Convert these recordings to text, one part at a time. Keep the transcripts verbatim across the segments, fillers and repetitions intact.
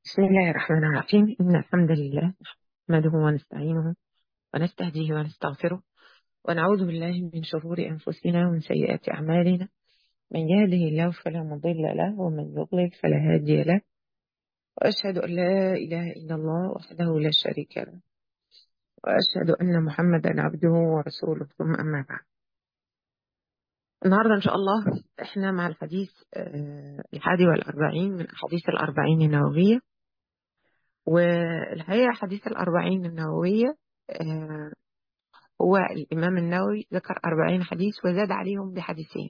بسم الله الرحمن الرحيم. إن الحمد لله نحمده ونستعينه ونستهديه ونستغفره ونعوذ بالله من شرور أنفسنا ومن سيئات أعمالنا. من يهده الله فلا مضل له ومن يضلل فلا هادي له، وأشهد أن لا إله إلا الله وحده لا شريك له، وأشهد أن محمدا عبده ورسوله، ثم أما بعد. النهاردة إن شاء الله إحنا مع الحديث آه، الحادي والأربعين من أحاديث الأربعين النووية. والحقيقة حديث الأربعين النووية آه، هو الإمام النووي ذكر أربعين حديث وزاد عليهم بحديثين،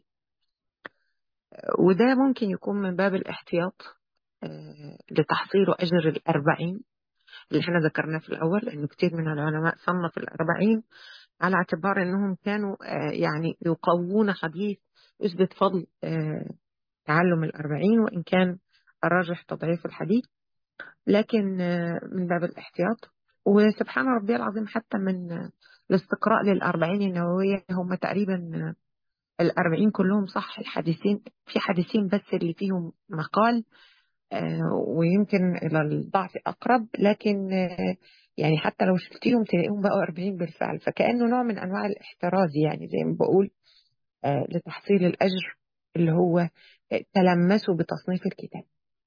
وده ممكن يكون من باب الاحتياط آه، لتحصيل أجر الأربعين اللي احنا ذكرناه في الأول، لأنه كتير من العلماء صنف الأربعين على اعتبار أنهم كانوا آه، يعني يقوون حديث يثبت فضل آه، تعلم الأربعين، وإن كان الراجح تضعيف الحديث، لكن آه، من باب الاحتياط. وسبحان ربي العظيم، حتى من آه، الاستقراء للأربعين النووية هم تقريبا الأربعين كلهم صح. الحديثين في حديثين بس اللي فيهم مقال آه، ويمكن إلى الضعف أقرب، لكن آه، يعني حتى لو شلتيهم تلاقيهم بقوا أربعين بالفعل، فكأنه نوع من أنواع الاحتراز، يعني زي ما بقول آه، لتحصيل الأجر اللي هو آه، تلمسوا بتصنيف الكتاب.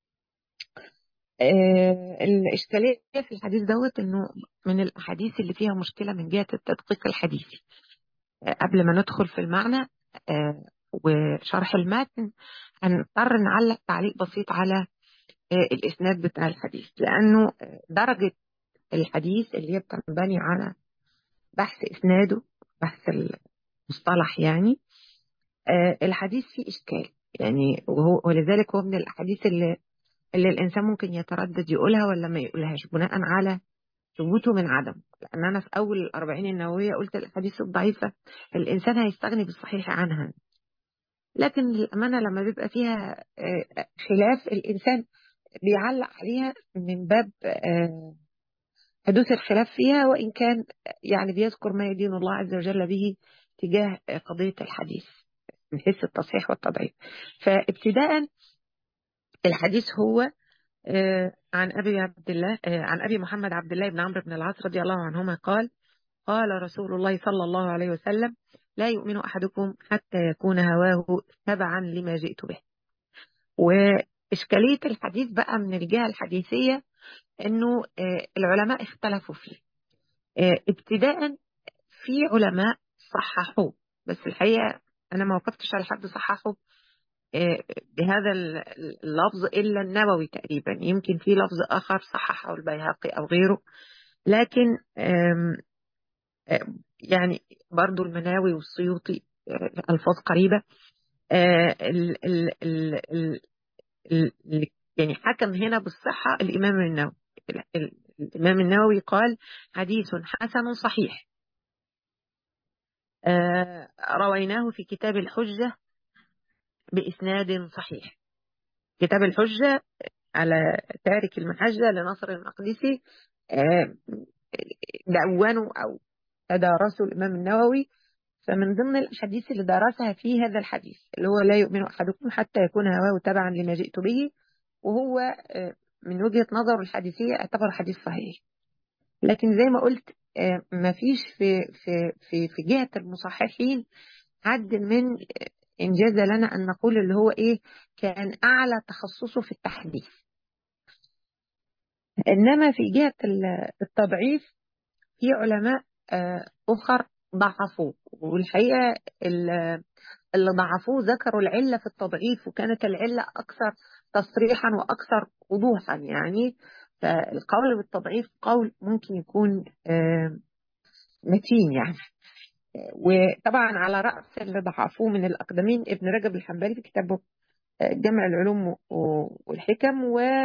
آه، الإشكالية في الحديث دوت إنه من الأحاديث اللي فيها مشكلة من جهة التدقيق الحديثي. قبل ما ندخل في المعنى آه، وشرح المتن، هنضطر نعلق تعليق بسيط على آه، الإسناد بتاع الحديث، لأنه آه، درجة الحديث اللي هي بتنبني على بحث إسناده، بحث المصطلح يعني. آه، الحديث فيه إشكال يعني، وهو ولذلك هو من الأحاديث اللي, اللي الإنسان ممكن يتردد يقولها ولا ما يقولهاش بناء على ثبوته من عدم. لأن أنا في أول الأربعين النووية قلت الأحاديث الضعيفة الإنسان هيستغني بالصحيح عنها، لكن للأمانة لما بيبقى فيها آه، خلاف الإنسان بيعلق عليها من باب آه، حدوث الخلاف فيها، وإن كان يعني بيذكر ما يدين الله عز وجل به تجاه آه، قضية الحديث من حيث التصحيح والتضعيف. فابتداء الحديث هو آه، عن أبي عبد الله آه، عن أبي محمد عبد الله بن عمرو بن العاص رضي الله عنهما قال: قال رسول الله صلى الله عليه وسلم: لا يؤمن أحدكم حتى يكون هواه تبعا لما جئت به. وإشكالية الحديث بقى من الجهة الحديثية أنه آه، العلماء اختلفوا فيه. آه، ابتداء في علماء صححوه، بس الحقيقة أنا ما وقفتش على حد صححه آه، بهذا اللفظ إلا النووي تقريبا. يمكن في لفظ آخر صححه البيهقي أو غيره، لكن آم، آم، يعني برضو المناوي والسيوطي آه، ألفاظ قريبة. آه، ال- ال- ال- ال- ال- يعني حكم هنا بالصحة الإمام النووي. ال- ال- الإمام النووي قال: حديث حسن صحيح آه، رويناه في كتاب الحجة بإسناد صحيح. كتاب الحجة على تارك المحجة لنصر المقدسي، آه، دونوا أو تدارسوا الإمام النووي. فمن ضمن الأحاديث اللي درسها فيه هذا الحديث اللي هو: لا يؤمن أحدكم حتى يكون هواه تبعا لما جئت به. وهو آه، من وجهة نظر الحديثية اعتبر حديث صحيح، لكن زي ما قلت آه، ما فيش في في في في جهة المصححين حد من إنجاز لنا أن نقول اللي هو إيه كان أعلى تخصصه في التحديث. إنما في جهة ال- التضعيف في علماء آه، أخر ضعفوه، والحقيقة ال- اللي ضعفوه ذكروا العلة في التضعيف، وكانت العلة أكثر تصريحا وأكثر وضوحا يعني. فالقول بالتضعيف قول ممكن يكون آه، متين يعني. وطبعا على رأس اللي ضعفوه من الأقدمين ابن رجب الحنبلي في كتابه آه، جمع العلوم و- والحكم.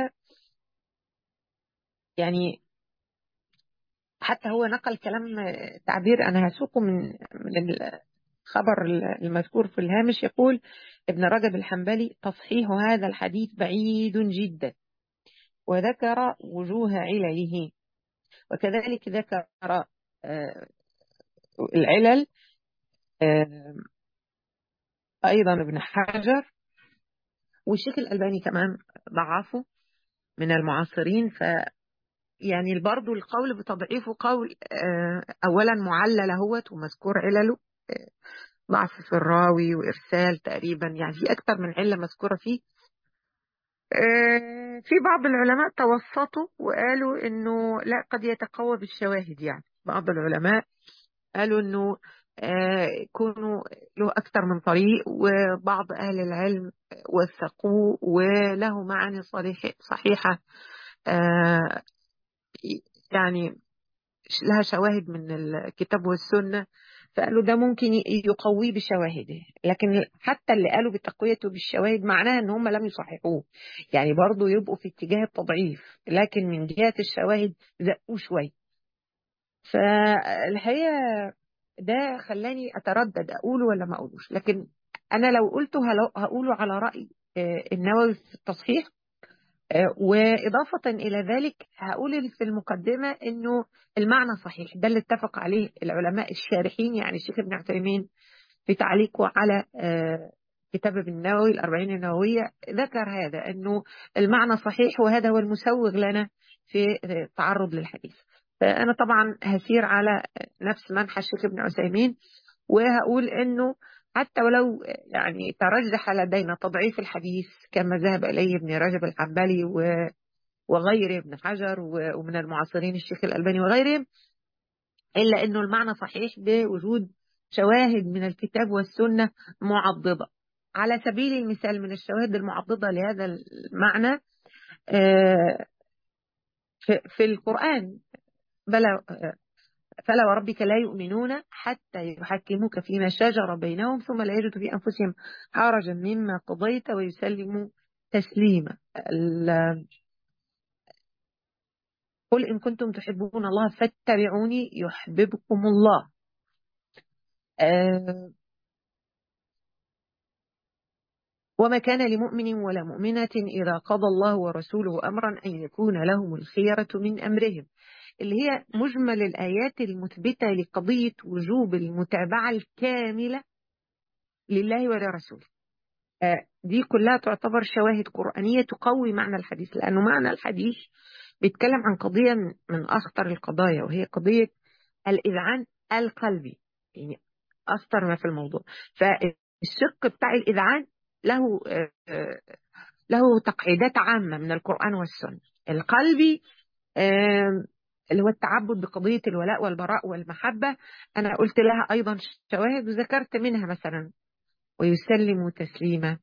ويعني حتى هو نقل كلام آه، تعبير أنا هسوقه من من الخبر المذكور في الهامش. يقول ابن رجب الحنبلي: تصحيح هذا الحديث بعيد جدا، وذكر وجوه علله، وكذلك ذكر آه، العلل آه، أيضا ابن حجر، والشيخ الألباني كمان ضعفه. من المعاصرين. ف يعني برضه القول بتضعيفه قول أولا معلل اهوت ومذكور علله، ضعف في الراوي وإرسال تقريبا، يعني في أكثر من علة مذكورة فيه. في بعض العلماء توسطوا وقالوا إنه لا، قد يتقوى بالشواهد. يعني بعض العلماء قالوا إنه يكونوا له أكثر من طريق، وبعض أهل العلم وثقوه وله معاني صحيحة، يعني لها شواهد من الكتاب والسنة، فقالوا ده ممكن يقويه بشواهده. لكن حتى اللي قالوا بتقويته بالشواهد معناها ان هم لم يصححوه، يعني برضو يبقوا في اتجاه التضعيف، لكن من جهة الشواهد زقوه شوية. فالحقيقة ده خلاني اتردد اقوله ولا ما اقولوش. لكن انا لو قلته هقوله على رأي النووي في التصحيح. وإضافة إلى ذلك هقول في المقدمة إنه المعنى صحيح، ده اللي اتفق عليه العلماء الشارحين. يعني الشيخ ابن عثيمين في تعليقه على كتاب ابن النووي الأربعين النووية ذكر هذا، إنه المعنى صحيح، وهذا هو المسوغ لنا في التعرض للحديث. فأنا طبعا هسير على نفس منحى الشيخ ابن عثيمين، وهقول إنه حتى ولو يعني ترجح لدينا تضعيف الحديث كما ذهب إليه ابن رجب الحنبلي وغيره، ابن حجر ومن المعاصرين الشيخ الألباني وغيرهم، إلا أنه المعنى صحيح بوجود شواهد من الكتاب والسنة معضدة. على سبيل المثال من الشواهد المعضدة لهذا المعنى في القرآن: بلى فلا وربك لا يؤمنون حتى يحكموك فيما شجر بينهم ثم لا يجدوا في أنفسهم حرجا مما قضيت ويسلموا تسليما. قل إن كنتم تحبون الله فاتبعوني يحببكم الله. آه وما كان لمؤمن ولا مؤمنة إذا قضى الله ورسوله أمرا أن يكون لهم الخيرة من أمرهم، اللي هي مجمل الآيات المثبتة لقضية وجوب المتابعة الكاملة لله ولرسوله. آه دي كلها تعتبر شواهد قرآنية تقوي معنى الحديث، لأنه معنى الحديث بيتكلم عن قضية من أخطر القضايا، وهي قضية الإذعان القلبي، يعني أخطر ما في الموضوع. فالشق بتاع الإذعان له له تقعيدات عامة من القرآن والسنة. القلبي اللي هو التعبد بقضية الولاء والبراء والمحبة، أنا قلت لها أيضا شواهد وذكرت منها مثلا ويسلم تسليما.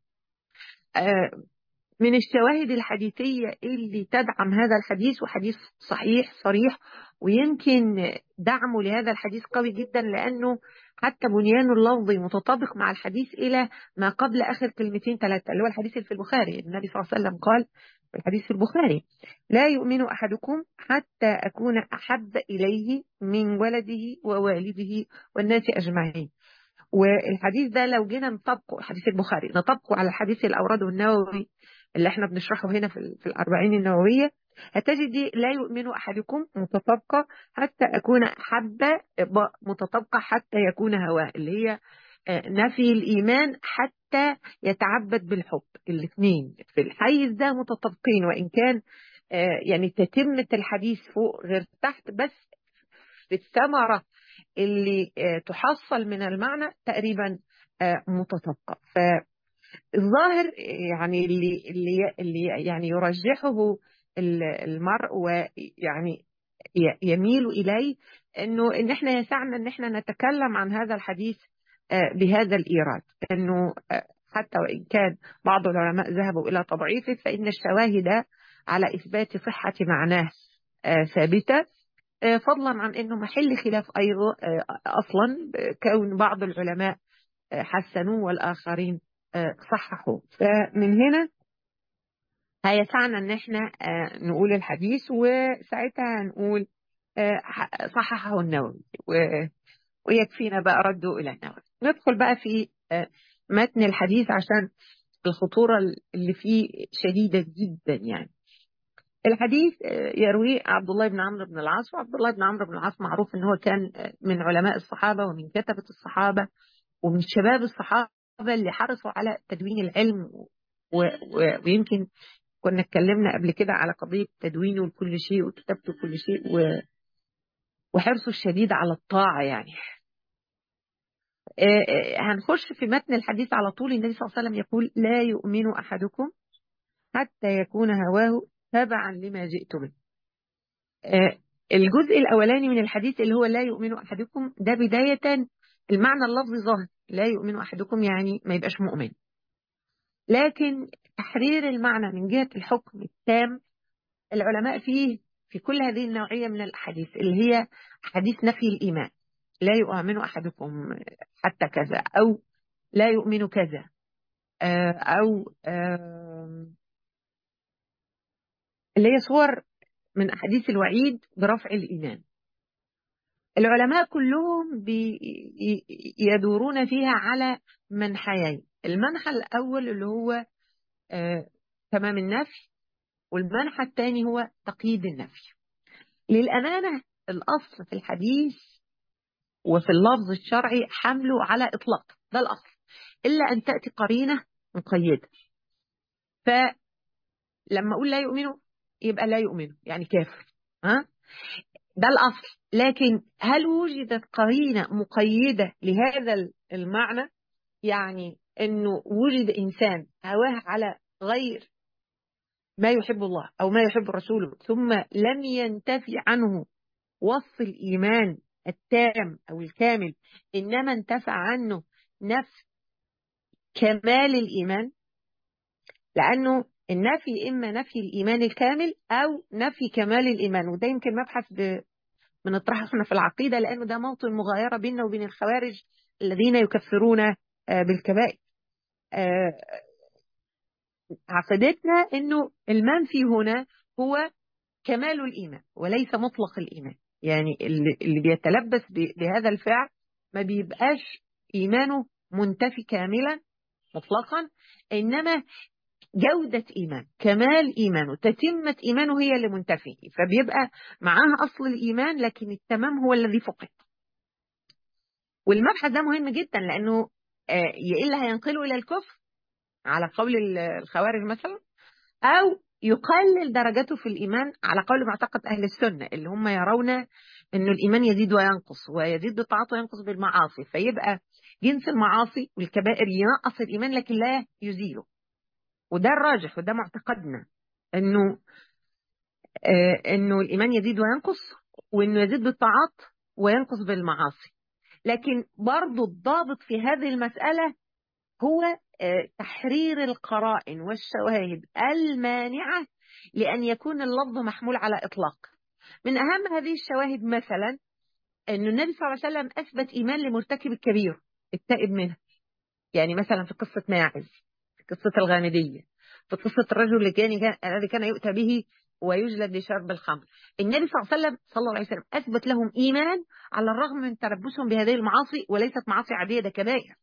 من الشواهد الحديثية اللي تدعم هذا الحديث، وحديث صحيح صريح، ويمكن دعمه لهذا الحديث قوي جدا لأنه حتى بنيانه اللفظي متطابق مع الحديث إلى ما قبل آخر كلمتين ثلاثة، اللي هو الحديث في البخاري. النبي صلى الله عليه وسلم قال في الحديث في البخاري: لا يؤمن أحدكم حتى أكون أحب إليه من ولده ووالده والناس أجمعين. والحديث ده لو جينا نطبقه، الحديث البخاري نطبقه على الحديث الأوراد النووي اللي احنا بنشرحه هنا في في الأربعين النووية، هتجد لا يؤمن أحدكم متطابقة حتى أكون أحب، متطابقة حتى يكون هواه، اللي هي نفي الإيمان حتى يتعبد بالحب. الاثنين في الحيز ده متطابقين، وإن كان يعني تتمة الحديث فوق غير تحت، بس في الثمرة اللي تحصل من المعنى تقريبا متطابقة. فالظاهر يعني اللي اللي اللي يعني يرجحه المرء ويعني يميل إليه انه ان احنا يسعنا ان احنا نتكلم عن هذا الحديث بهذا الإيراد، انه حتى وإن كان بعض العلماء ذهبوا إلى تضعيفه، فإن الشواهد على إثبات صحة معناه ثابتة، فضلا عن أنه محل خلاف أيضا أصلا، كون بعض العلماء حسنوه والآخرين صححوا. فمن هنا هيسعنا أن احنا نقول الحديث، وساعتها نقول صححه النووي، ويكفينا بقى رده إلى النووي. ندخل بقى في متن الحديث عشان الخطورة اللي فيه شديدة جدا. يعني الحديث يرويه عبد الله بن عمرو بن العاص، وعبد الله بن عمرو بن العاص معروف ان هو كان من علماء الصحابة ومن كتبة الصحابة ومن شباب الصحابة اللي حرصوا على تدوين العلم، و... و... ويمكن كنا اتكلمنا قبل كده على قضية تدوينه لكل شيء وكتابته لكل شيء و... وحرصه الشديد على الطاعة يعني. آه، آه، هنخش في متن الحديث على طول. النبي صلى الله عليه وسلم يقول: لا يؤمن أحدكم حتى يكون هواه تبعا لما جئت به. آه، الجزء الأولاني من الحديث اللي هو لا يؤمن أحدكم ده بداية المعنى اللفظي ظاهر، لا يؤمن أحدكم يعني ما يبقاش مؤمن، لكن تحرير المعنى من جهة الحكم التام العلماء فيه في كل هذه النوعية من الأحاديث اللي هي حديث نفي الإيمان، لا يؤمن أحدكم حتى كذا، أو لا يؤمن كذا، آه، أو آه، اللي هي صور من أحاديث الوعيد برفع الإيمان. العلماء كلهم بي- يدورون فيها على منحيين. المنحى الأول اللي هو آه، تمام النفي، والمنحى الثاني هو تقييد النفي. للأمانة الأصل في الحديث وفي اللفظ الشرعي حمله على إطلاق، ده الأصل، إلا أن تأتي قرينة مقيدة. فلما أقول لا يؤمنوا يبقى لا يؤمنوا يعني كافر، ها؟ ده الأصل. لكن هل وجدت قرينة مقيدة لهذا المعنى؟ يعني أنه وجد إنسان هواه على غير ما يحب الله أو ما يحب رسوله ثم لم ينتفي عنه وصف الإيمان التام أو الكامل، إنما انتفع عنه نفس كمال الإيمان. لأنه النفي إما نفي الإيمان الكامل أو نفي كمال الإيمان، وده يمكن مبحث ب... بنطرحه احنا في العقيدة، لأنه ده موطن مغايرة بيننا وبين الخوارج الذين يكفرون آه، بالكبائر. آه، عقيدتنا إنه المنفي هنا هو كمال الإيمان وليس مطلق الإيمان. يعني اللي, اللي بيتلبس ب- بهذا الفعل ما بيبقاش إيمانه منتفي كاملا مطلقا، إنما جودة إيمان، كمال إيمانه، تتمة إيمانه هي اللي منتفي، فبيبقى معاها أصل الإيمان لكن التمام هو الذي فقد. والمبحث ده مهم جدا لأنه آه، يا إلا هينقله إلى الكفر على قول ال- الخوارج مثلا، أو يقلل درجته في الإيمان على قول معتقد أهل السنة اللي هم يرون أن الإيمان يزيد وينقص، ويزيد بالطاعات وينقص بالمعاصي، فيبقى جنس المعاصي والكبائر ينقص الإيمان لكن لا يزيله. وده الراجح وده معتقدنا، أنه آه أنه الإيمان يزيد وينقص، وأنه يزيد بالطاعات وينقص بالمعاصي. لكن برضو الضابط في هذه المسألة هو آه، تحرير القرائن والشواهد المانعة لأن يكون اللفظ محمول على إطلاق. من أهم هذه الشواهد مثلا أن النبي صلى الله عليه وسلم أثبت إيمان لمرتكب الكبير التائب منه. يعني مثلا في قصة ماعز، في قصة الغامدية، في قصة الرجل اللي كان الذي كان يؤتى به ويجلد لشرب الخمر، النبي صلى الله عليه وسلم صلى الله عليه وسلم أثبت لهم إيمان على الرغم من تلبسهم بهذه المعاصي، وليست معاصي عادية، ده كبائر.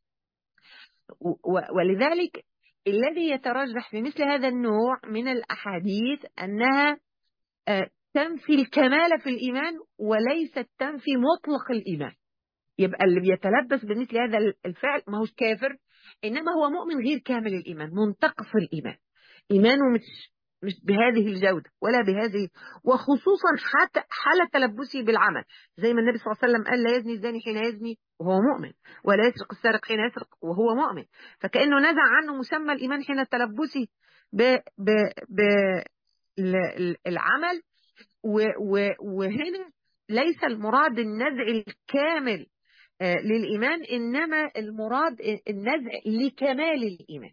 ولذلك الذي يترجح في مثل هذا النوع من الأحاديث أنها آه، تنفي الكمال في الإيمان وليست تنفي مطلق الإيمان. يبقى اللي بيتلبس بمثل هذا الفعل ما هوش كافر، إنما هو مؤمن غير كامل الإيمان، منتقص الإيمان، إيمانه مش مش بهذه الجودة ولا بهذه، وخصوصا حتى حالة تلبسه بالعمل، زي ما النبي صلى الله عليه وسلم قال: لا يزني الزاني حين يزني وهو مؤمن، ولا يسرق السارق حين يسرق وهو مؤمن. فكأنه نزع عنه مسمى الإيمان حين تلبسه ب ب ب ال- العمل. و- و- وهنا ليس المراد النزع الكامل آه، للإيمان، إنما المراد النزع لكمال الإيمان.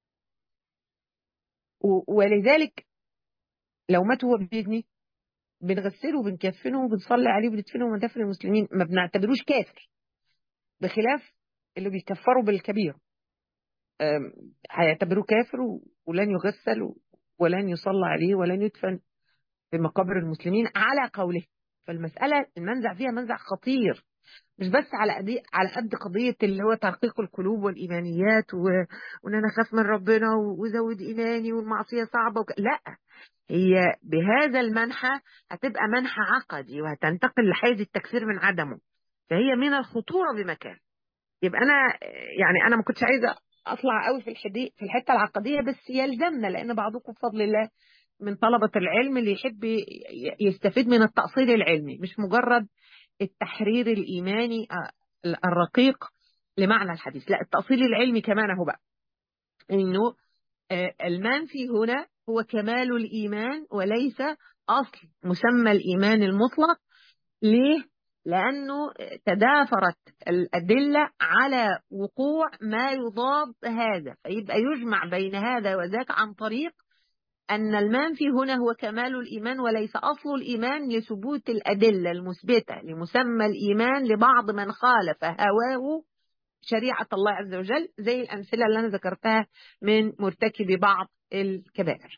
و- ولذلك لو مات هو بيزني بنغسله وبنكفنه وبنصلي عليه وبندفنه ومدافن المسلمين، ما بنعتبروش كافر، بخلاف اللي بيكفروا بالكبير آم، هيعتبروه كافر و- ولن يغسل و- ولن يصلى عليه ولن يدفن في مقابر المسلمين على قوله. فالمسألة المنزع فيها منزع خطير، مش بس على قد على قد قضية اللي هو ترقيق القلوب والإيمانيات و... وإن أنا أخاف من ربنا و- وزود إيماني والمعصية صعبة وك... لا، هي بهذا المنحى هتبقى منحى عقدي وهتنتقل لحيز التكفير من عدمه، فهي من الخطورة بمكان. يبقى أنا يعني أنا ما كنتش عايزة اطلع قوي في الحدي في الحته العقديه، بس يلزمنا لان بعضكم بفضل الله من طلبه العلم اللي يحب ي- يستفيد من التأصيل العلمي، مش مجرد التحرير الايماني آه، الرقيق لمعنى الحديث، لا التأصيل العلمي كمان اهو بقى. انه آه، المنفي هنا هو كمال الايمان وليس اصل مسمى الايمان المطلق. ليه؟ لأنه تدافرت الأدلة على وقوع ما يضاد هذا، فيبقى يجمع بين هذا وذاك عن طريق أن المنفي هنا هو كمال الإيمان وليس أصل الإيمان، لثبوت الأدلة المثبتة لمسمى الإيمان لبعض من خالف هواه شريعة الله عز وجل، زي الأمثلة اللي أنا ذكرتها من مرتكب بعض الكبائر.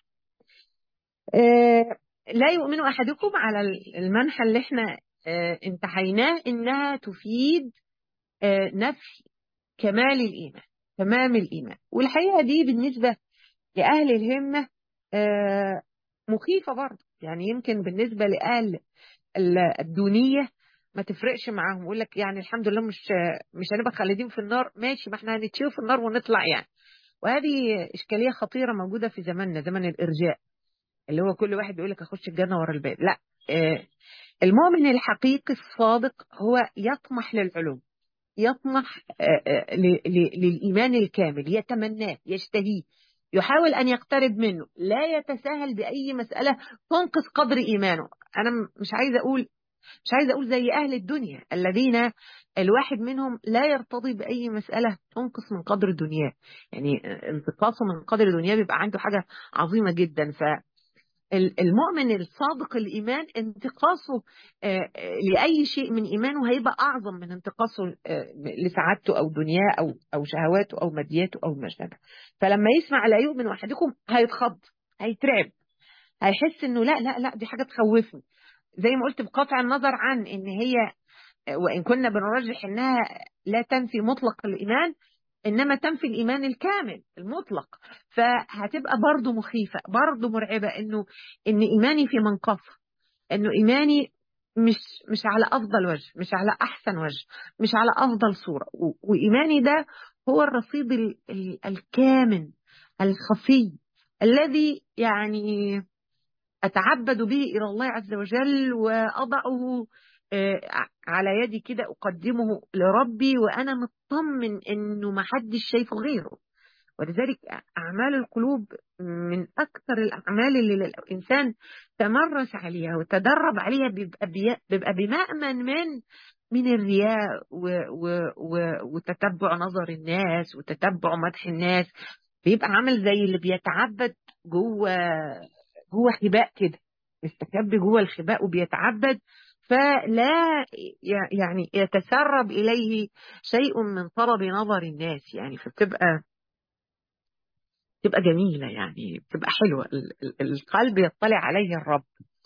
آه، لا يؤمن أحدكم على المنحى اللي احنا آه، انتهيناه إنها تفيد آه، نفي كمال الإيمان، تمام الإيمان. والحقيقة دي بالنسبة لأهل الهمة آه، مخيفة برضه، يعني يمكن بالنسبة لأهل ال- الدونية ما تفرقش معاهم، يقول لك يعني الحمد لله مش مش هنبقى خالدين في النار، ماشي ما احنا هنتشوف في النار ونطلع يعني. وهذه إشكالية خطيرة موجودة في زماننا، زمن الإرجاء، اللي هو كل واحد بيقول لك اخش الجنه ورا الباب. لا، آه، المؤمن الحقيقي الصادق هو يطمح للعلوم، يطمح آه، آه، ل- ل- للايمان الكامل، يتمناه، يشتهيه، يحاول ان يقترب منه، لا يتساهل باي مساله تنقص قدر ايمانه. انا م- مش عايزه اقول مش عايزه اقول زي اهل الدنيا الذين الواحد منهم لا يرتضي باي مساله تنقص من قدر دنياه، يعني آه، انتقاصه من قدر دنياه بيبقى عنده حاجه عظيمه جدا. ف المؤمن الصادق الإيمان انتقاصه آه، آه، لأي شيء من إيمانه هيبقى أعظم من انتقاصه آه، لسعادته أو دنياه أو أو شهواته أو مادياته أو ما شابه. فلما يسمع لا يؤمن أحدكم هيتخض، هيترعب، هيحس إنه لا لا لا دي حاجة تخوفني. زي ما قلت بقطع النظر عن إن هي وإن كنا بنرجح إنها لا تنفي مطلق الإيمان، إنما تنفي الإيمان الكامل المطلق، فهتبقى برضو مخيفة، برضو مرعبة، إنه إن إيماني في منقصة، إنه إيماني مش مش على أفضل وجه، مش على أحسن وجه، مش على أفضل صورة. و- وإيماني ده هو الرصيد ال- ال- الكامن الخفي الذي يعني أتعبد به إلى الله عز وجل وأضعه آه، على يدي كده، أقدمه لربي وأنا مطمن إنه ما حدش شايفه غيره. ولذلك أعمال القلوب من أكثر الأعمال اللي الإنسان تمرس عليها وتدرب عليها، بيبقى, بي- بيبقى بمأمن من من الرياء و و و وتتبع نظر الناس وتتبع مدح الناس. بيبقى عامل زي اللي بيتعبد جوه جوه خباء كده، مستخبي جوه الخباء وبيتعبد، فلا ي- يعني يتسرب إليه شيء من طرب نظر الناس يعني. فبتبقى بتبقى جميلة، يعني بتبقى حلوة، ال- ال- القلب يطلع عليه الرب.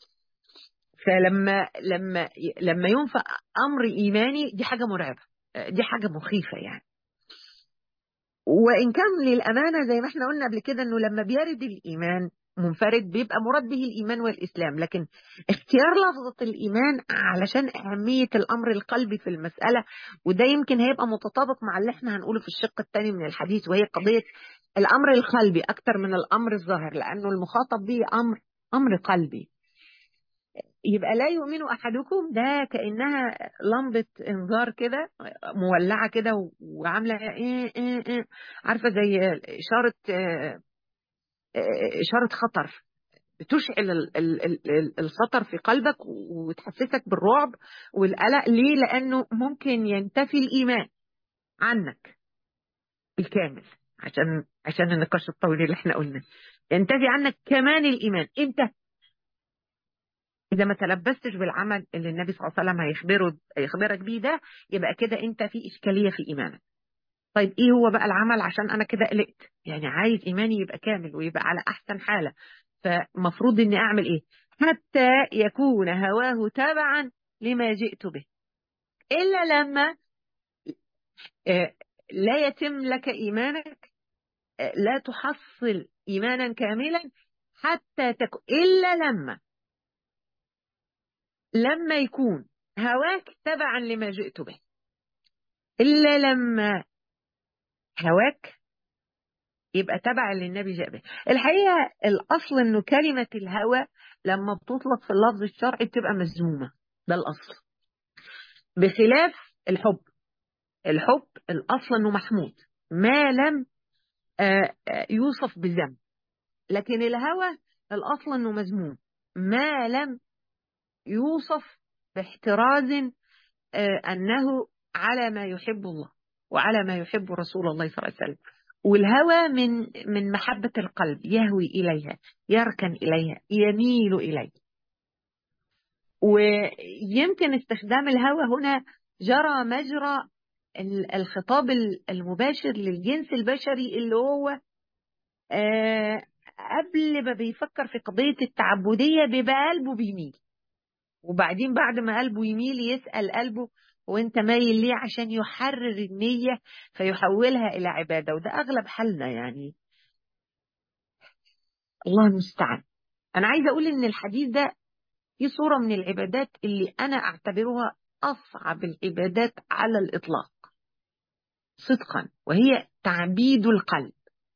فلما لما لما ينفع أمر إيماني دي حاجة مرعبة، دي حاجة مخيفة يعني. وإن كان للأمانة زي ما احنا قلنا قبل كده إنه لما بيرد الإيمان منفرد بيبقى مراد به الإيمان والإسلام، لكن اختيار لفظة الإيمان علشان أهمية الأمر القلبي في المسألة، وده يمكن هيبقى متطابق مع اللي احنا هنقوله في الشق الثاني من الحديث، وهي قضية الأمر القلبي أكتر من الأمر الظاهر، لأنه المخاطب به أمر أمر قلبي. يبقى لا يؤمن أحدكم ده كأنها لمبة إنذار كده مولعة كده و- وعاملة إيه إيه إيه، عارفة زي إشارة آه، آه، إشارة خطر، بتشعل ال- ال- ال- ال- الخطر في قلبك وتحسسك بالرعب والقلق. ليه؟ لأنه ممكن ينتفي الإيمان عنك الكامل، عشان عشان النقاش الطويل اللي احنا قلنا، ينتفي عنك كمان الإيمان. إمتى؟ إذا ما تلبستش بالعمل اللي النبي صلى الله عليه وسلم هيخبره هيخبرك بيه ده، يبقى كده أنت في إشكالية في إيمانك. طيب إيه هو بقى العمل عشان أنا كده قلقت؟ يعني عايز إيماني يبقى كامل ويبقى على أحسن حالة، فمفروض إني أعمل إيه؟ حتى يكون هواه تبعا لما جئت به، إلا لما آه، لا يتم لك إيمانك، آه، لا تحصل إيمانا كاملا حتى تكون، إلا لما لما يكون هواك تبعا لما جئت به، إلا لما هواك يبقى تبع اللي النبي جاء به. الحقيقة الأصل إنه كلمة الهوى لما بتطلق في اللفظ الشرعي بتبقى مذمومة، ده الأصل، بخلاف الحب. الحب الأصل إنه محمود ما لم آه، آه، يوصف بذنب، لكن الهوى الأصل إنه مذموم ما لم يوصف باحتراز آه، أنه على ما يحب الله وعلى ما يحب رسول الله صلى الله عليه وسلم. والهوى من من محبة القلب، يهوي إليها، يركن إليها، يميل إليها. ويمكن استخدام الهوى هنا جرى مجرى ال- الخطاب المباشر للجنس البشري، اللي هو آه، قبل ما بيفكر في قضية التعبدية بيبقى قلبه بيميل، وبعدين بعد ما قلبه يميل يسأل قلبه وانت مايل ليه عشان يحرر النية فيحولها إلى عبادة. وده أغلب حالنا يعني، الله المستعان. أنا عايزة أقول إن الحديث ده في صورة من العبادات اللي أنا أعتبرها أصعب العبادات على الإطلاق صدقا، وهي تعبيد القلب.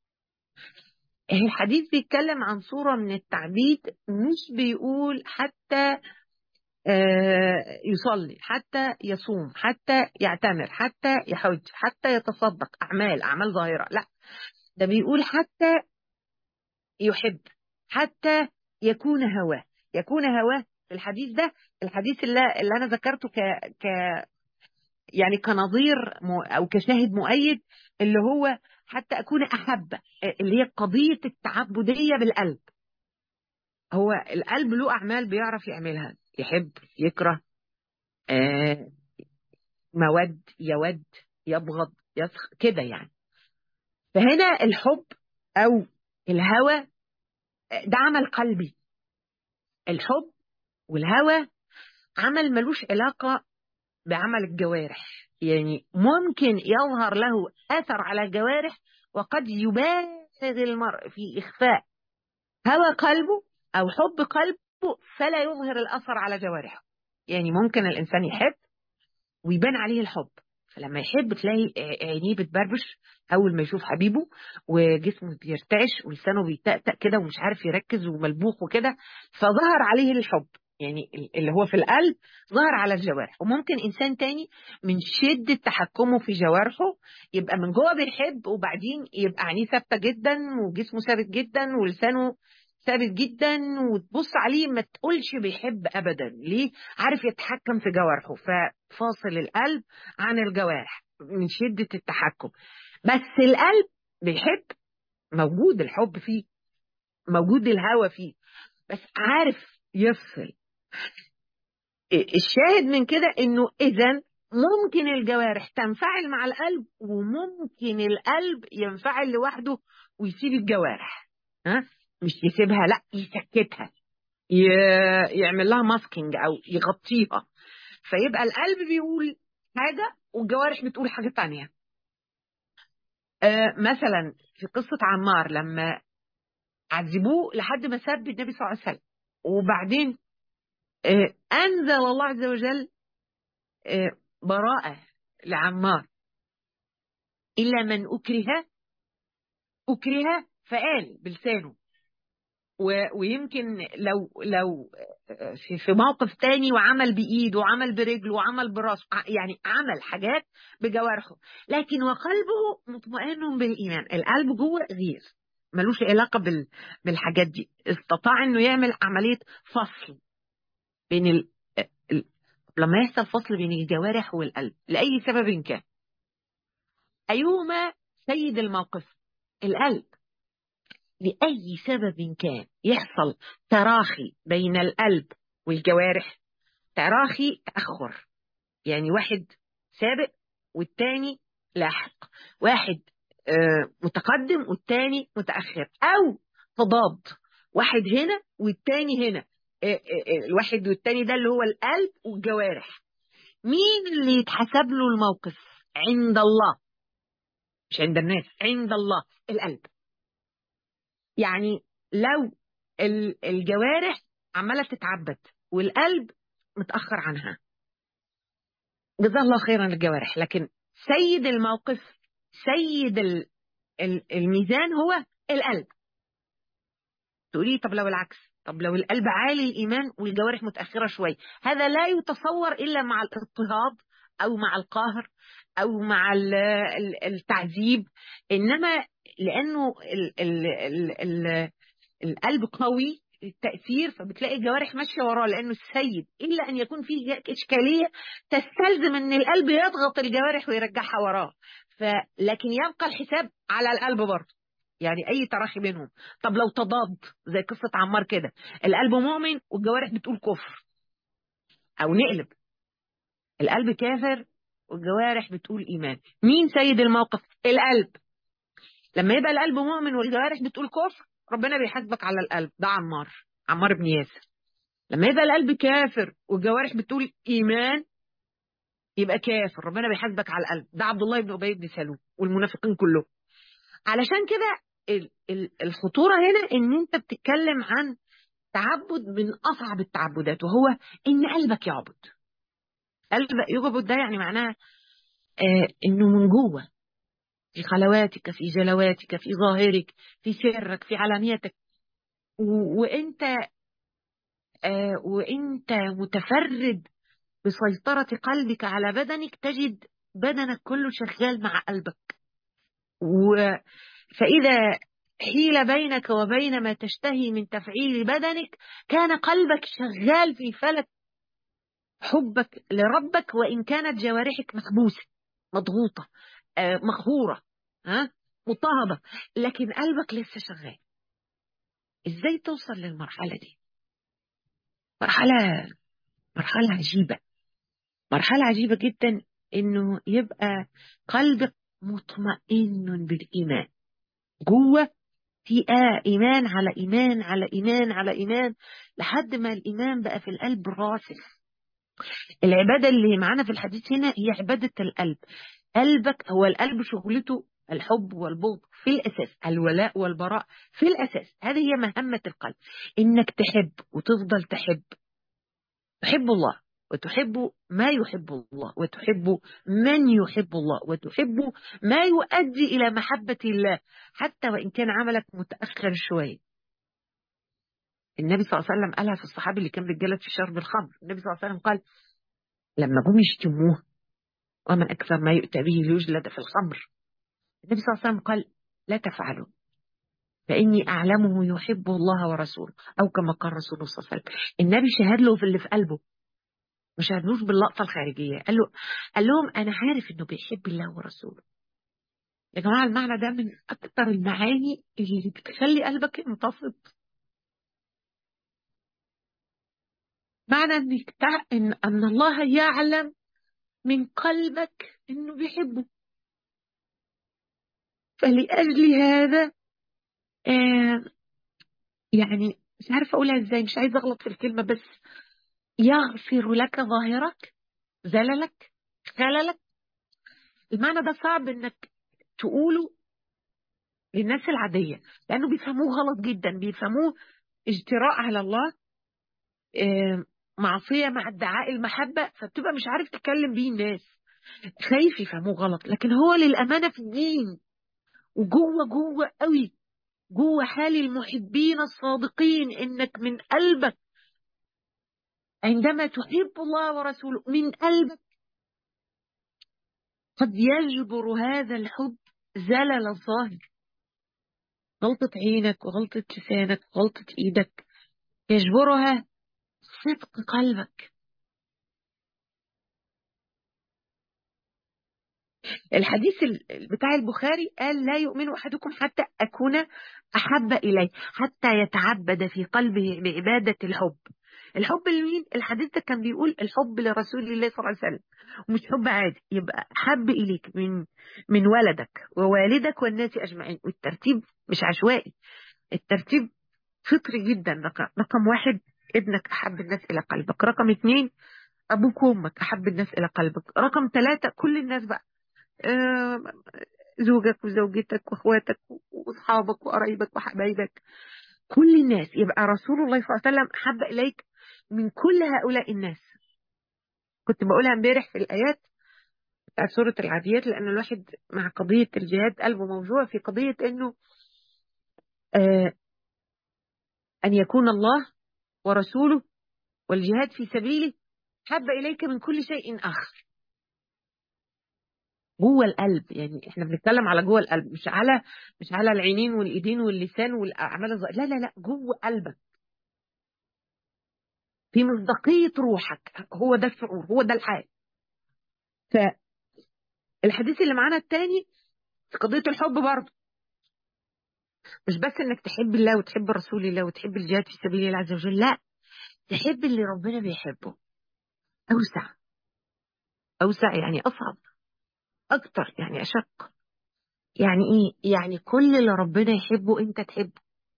الحديث بيتكلم عن صورة من التعبيد، مش بيقول حتى آه، يصلي، حتى يصوم، حتى يعتمر، حتى يحج، حتى يتصدق، أعمال أعمال ظاهرة، لا، ده بيقول حتى يحب، حتى يكون هواه. يكون هواه في الحديث ده، الحديث اللي, اللي أنا ذكرته ك, ك يعني كنظير م- أو كشاهد مؤيد، اللي هو حتى أكون أحب، اللي هي قضية التعبدية بالقلب. هو القلب له أعمال بيعرف يعملها، يحب، يكره، آه، مود، يود، يبغض، يسخ كده يعني. فهنا الحب أو الهوى ده عمل قلبي. الحب والهوى عمل ملوش علاقة بعمل الجوارح، يعني ممكن يظهر له أثر على الجوارح، وقد يبالغ المرء في إخفاء هوى قلبه أو حب قلبه فلا يظهر الأثر على جوارحه. يعني ممكن الإنسان يحب ويبان عليه الحب، فلما يحب تلاقي عينيه بتبربش أول ما يشوف حبيبه، وجسمه بيرتعش ولسانه بيتأتأ كده ومش عارف يركز وملبوخ وكده، فظهر عليه الحب، يعني اللي هو في القلب ظهر على الجوارح. وممكن إنسان تاني من شدة تحكمه في جوارحه يبقى من جوه بيحب، وبعدين يبقى عينيه ثابتة جدا وجسمه ثابت جدا ولسانه ثابت جدا، وتبص عليه ما تقولش بيحب أبدا. ليه؟ عارف يتحكم في جوارحه، ففاصل القلب عن الجوارح من شدة التحكم. بس القلب بيحب، موجود الحب فيه، موجود الهوى فيه، بس عارف يفصل. الشاهد من كده انه اذا ممكن الجوارح تنفعل مع القلب، وممكن القلب ينفعل لوحده ويسيب الجوارح. ها، مش يسيبها، لا، يسكتها، ي- يعمل لها ماسكينج او يغطيها، فيبقى القلب بيقول حاجة والجوارح بتقول حاجة تانية. آه مثلا في قصة عمار لما عذبوه لحد ما سب النبي صلى الله عليه وسلم، وبعدين آه أنزل الله عز وجل آه براءة لعمار، إلا من أكره أكره فقال بلسانه. و- ويمكن لو لو في في موقف تاني وعمل بإيده وعمل برجله وعمل براسه، ع- يعني عمل حاجات بجوارحه، لكن وقلبه مطمئن بالإيمان. القلب جوه غير، ملوش علاقة بال بالحاجات دي. استطاع إنه يعمل عملية فصل بين ال... ال... لما يحصل فصل بين الجوارح والقلب لأي سبب كان، أيهما سيد الموقف؟ القلب. لأي سبب كان يحصل تراخي بين القلب والجوارح، تراخي تأخر، يعني واحد سابق والتاني لاحق، واحد آه، متقدم والتاني متأخر، أو تضاد، واحد هنا والتاني هنا. آه، آه، آه، الواحد والتاني ده اللي هو القلب والجوارح. مين اللي يتحسب له الموقف عند الله؟ مش عند الناس، عند الله القلب. يعني لو ال- الجوارح عمالة تتعبد والقلب متأخر عنها، جزاه الله خيرا للجوارح، لكن سيد الموقف، سيد ال- ال- الميزان هو القلب. تقولي طب لو العكس، طب لو القلب عالي الإيمان والجوارح متأخرة شوية، هذا لا يتصور إلا مع الاضطهاد أو مع القهر أو مع ال- ال- التعذيب. إنما لأنه ال ال ال ال القلب قوي التأثير، فبتلاقي الجوارح ماشية وراه، لأنه السيد إلا أن يكون فيه إشكالية تستلزم أن القلب يضغط الجوارح ويرجعها وراه. فلكن يبقى الحساب على القلب برضه، يعني أي تراخي بينهم. طب لو تضاد زي قصة عمار كده، القلب مؤمن والجوارح بتقول كفر، أو نقلب، القلب كافر والجوارح بتقول إيمان، مين سيد الموقف؟ القلب. لما يبقى القلب مؤمن والجوارح بتقول كفر، ربنا بيحاسبك على القلب. ده عمار، عمار بن ياسر. لما يبقى القلب كافر والجوارح بتقول إيمان، يبقى كافر، ربنا بيحاسبك على القلب. ده عبد الله بن أبي بن سلول والمنافقين كلهم. علشان كده ال- ال- الخطورة هنا إن أنت بتتكلم عن تعبد من أصعب التعبدات، وهو إن قلبك يعبد. قلبك يعبد ده يعني معناه آه إنه من جوه، في خلواتك، في جلواتك، في ظاهرك، في سرك، في علانيتك، و- وإنت آه وإنت متفرد بسيطرة قلبك على بدنك، تجد بدنك كله شغال مع قلبك. و- فإذا حيل بينك وبين ما تشتهي من تفعيل بدنك، كان قلبك شغال في فلك حبك لربك، وإن كانت جوارحك محبوسة، مضغوطة، آه، مقهورة، ها، مضطهدة، لكن قلبك لسه شغال. إزاي توصل للمرحلة دي؟ مرحلة مرحلة عجيبة، مرحلة عجيبة جدا، إنه يبقى قلبك مطمئن بالإيمان جوه، في آه إيمان على إيمان على إيمان على إيمان، لحد ما الإيمان بقى في القلب راسخ. العبادة اللي معانا في الحديث هنا هي عبادة القلب. قلبك هو القلب، شغلته الحب والبغض في الأساس، الولاء والبراء في الأساس. هذه هي مهمة القلب، إنك تحب وتفضل تحب. تحب الله وتحب ما يحب الله وتحب من يحب الله وتحب ما يؤدي إلى محبة الله، حتى وإن كان عملك متأخر شوية. النبي صلى الله عليه وسلم قالها في الصحابي اللي كان بيتجلد في شرب الخمر. النبي صلى الله عليه وسلم قال لما جم يشتموه: ومن أكثر ما يؤتى به ليجلد في الخمر. النبي صلى الله عليه وسلم قال: لا تفعلوا فإني أعلمه يحب الله ورسوله، أو كما قال رسول الله صلى الله عليه وسلم. النبي شهد له في اللي في قلبه، ما شهدلوش باللقطة الخارجية. قال له قال لهم أنا عارف إنه بيحب الله ورسوله. يا جماعة المعنى ده من أكثر المعاني اللي بتخلي قلبك ينتفض. معنى إنك تع... إن أن الله يعلم من قلبك إنه بيحبه. فلأجل هذا آه يعني مش عارفة أقولها إزاي، مش عايزة أغلط في الكلمة، بس يغفر لك ظاهرك، زللك، خللك. المعنى ده صعب إنك تقوله للناس العادية، لأنه بيفهموه غلط جدا، بيفهموه اجتراء على الله، آه، معصية مع ادعاء المحبة، فبتبقى مش عارف تتكلم بيه الناس، خايف يفهموه غلط. لكن هو للأمانة في الدين، وجوه جوه قوي، جوه حال المحبين الصادقين، إنك من قلبك عندما تحب الله ورسوله من قلبك، قد يجبر هذا الحب زلل الظاهر، غلطة عينك وغلطة لسانك وغلطة إيدك، يجبرها صدق قلبك. الحديث ال- بتاع البخاري قال: لا يؤمن أحدكم حتى أكون أحب إليه، حتى يتعبد في قلبه بعبادة الحب. الحب لمين؟ الحديث ده كان بيقول الحب لرسول الله صلى الله عليه وسلم، ومش حب عادي، يبقى حب إليك من من ولدك ووالدك والناس أجمعين. والترتيب مش عشوائي، الترتيب فطري جدا. رقم, رقم واحد، ابنك أحب الناس إلى قلبك. رقم اتنين، أبوك وأمك أحب الناس إلى قلبك. رقم ثلاثة، كل الناس بقى، آه، زوجك وزوجتك واخواتك واصحابك وقرايبك وحبايبك، كل الناس. يبقى رسول الله صلى الله عليه وسلم حب اليك من كل هؤلاء الناس. كنت بقولها امبارح في الايات، بتاعت سورة العاديات، لأن الواحد مع قضية الجهاد قلبه موجوع في قضية إنه آه أن يكون الله ورسوله والجهاد في سبيله حب إليك من كل شيء آخر. جوه القلب، يعني احنا بنتكلم على جوه القلب، مش على مش على العينين والايدين واللسان والاعمال الظاهرة. لا لا لا، جوه قلبك، في مصداقية روحك. هو ده الشعور، هو ده الحال. فالحديث اللي معانا التاني في قضية الحب برضه، مش بس انك تحب الله وتحب رسول الله وتحب الجهاد في سبيل الله عز وجل، لا، تحب اللي ربنا بيحبه. اوسع، اوسع يعني اصعب، اكتر يعني اشق. يعني ايه؟ يعني كل اللي ربنا يحبه انت تحبه،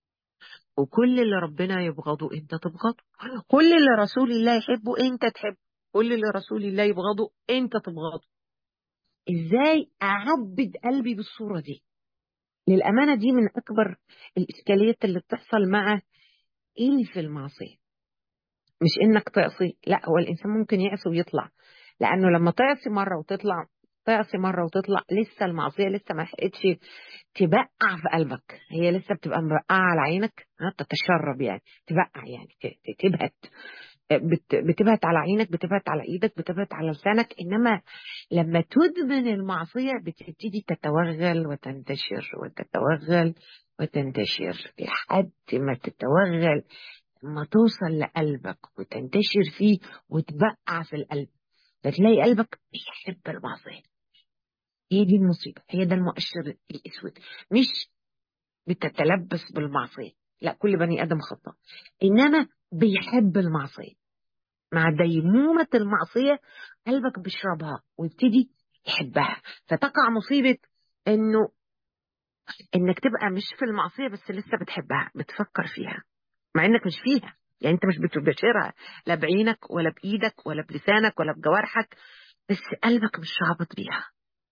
وكل اللي ربنا يبغضه انت تبغضه، كل اللي رسول الله يحبه انت تحبه، كل اللي رسول الله يبغضه انت تبغضه. ازاي اعبد قلبي بالصورة دي؟ للأمانة دي من أكبر الإشكاليات اللي بتحصل مع إيه في المعصية. مش إنك تعصي، لا، هو الإنسان ممكن يعصي ويطلع، لأنه لما تعصي مرة وتطلع، تعصي مرة وتطلع، لسه المعصية لسه ما لحقتش تبقع في قلبك، هي لسه بتبقى مبقعة على عينك، ها، تتشرب يعني، تبقع يعني ت- ت- تبهت، بت- بتبهت على عينك، بتبهت على ايدك، بتبهت على لسانك. انما لما تدمن المعصية بتبتدي تتوغل وتنتشر وتتوغل وتنتشر لحد ما تتوغل، ما توصل لقلبك وتنتشر فيه وتبقع في القلب، فتلاقي قلبك بيحب المعصية. هي دي المصيبة، هي ده المؤشر الأسود. مش بتتلبس بالمعصية، لا، كل بني آدم خطأ، إنما بيحب المعصية. مع ديمومة المعصية قلبك بيشربها ويبتدي يحبها، فتقع مصيبة إنه إنك تبقى مش في المعصية بس لسه بتحبها، بتفكر فيها مع إنك مش فيها. يعني أنت مش بتبشرها لا بعينك ولا بإيدك ولا بلسانك ولا بجوارحك، بس قلبك مش رابط بيها.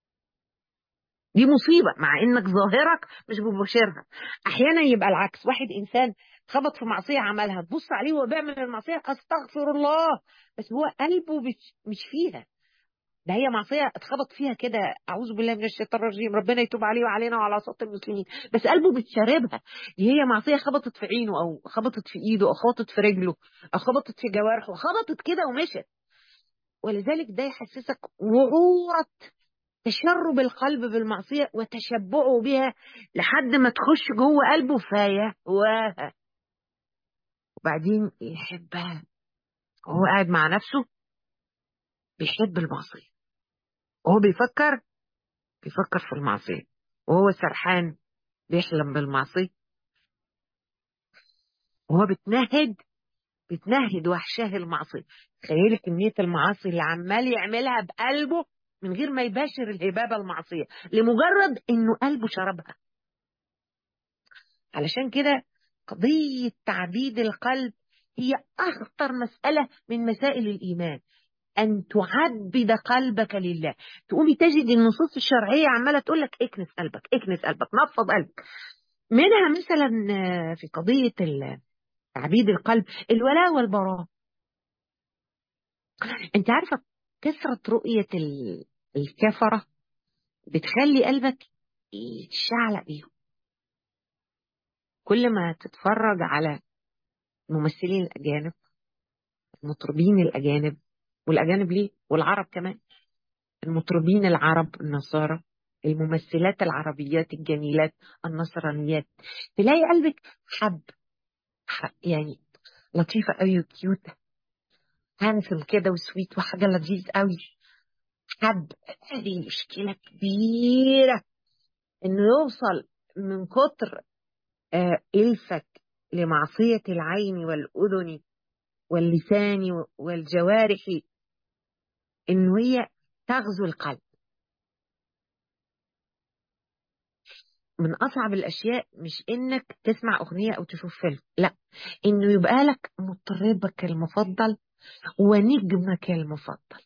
دي مصيبة، مع انك ظاهرك مش مباشرها. احيانا يبقى العكس، واحد انسان خبط في معصية عملها، تبص عليه وهو بيعمل المعصية استغفر الله، بس هو قلبه مش مش فيها. ده هي معصية اتخبط فيها كده، اعوذ بالله من الشيطان الرجيم، ربنا يتوب عليه وعلينا وعلى صوت المسلمين، بس قلبه بيتشربها. دي هي معصية خبطت في عينه او خبطت في ايده او خبطت في رجله او خبطت في جوارحه، خبطت كده ومشت. ولذلك ده يحسسك وعورة تشرب القلب بالمعصية وتشبعه بها لحد ما تخش جوه قلبه فيهواها، وبعدين يحبها. وهو قاعد مع نفسه بيحب المعصية، وهو بيفكر بيفكر في المعصية، وهو سرحان بيحلم بالمعصية، وهو بتنهد بتنهد وحشاه المعصية. تخيلي كمية المعاصي اللي عمال يعملها بقلبه من غير ما يباشر الهبابة المعصية، لمجرد انه قلبه شربها. علشان كده قضية تعبيد القلب هي أخطر مسألة من مسائل الإيمان، أن تعبد قلبك لله. تقومي تجد النصوص الشرعية عمالة تقول لك اكنس قلبك، اكنس قلبك، نفض قلبك. منها مثلا في قضية تعبيد القلب الولاء والبراء. انت عارفة كثرة رؤية ال- الكفرة بتخلي قلبك يتشعلق بيهم. كل ما تتفرج على الممثلين الأجانب، المطربين الأجانب، والأجانب ليه والعرب كمان، المطربين العرب النصارى، الممثلات العربيات الجميلات النصرانيات، تلاقي قلبك حب, حب يعني لطيفة قوي وكيوتة، هانسل كده وسويت وحاجة لذيذ قوي، حب. هذه مشكلة كبيرة انه يوصل من كتر آه إلفك لمعصية العين والأذن واللسان والجوارح انه هي تغزو القلب. من أصعب الأشياء مش إنك تسمع أغنية أو تشوف فيلم، لا، إنه يبقى لك مطربك المفضل ونجمك المفضل.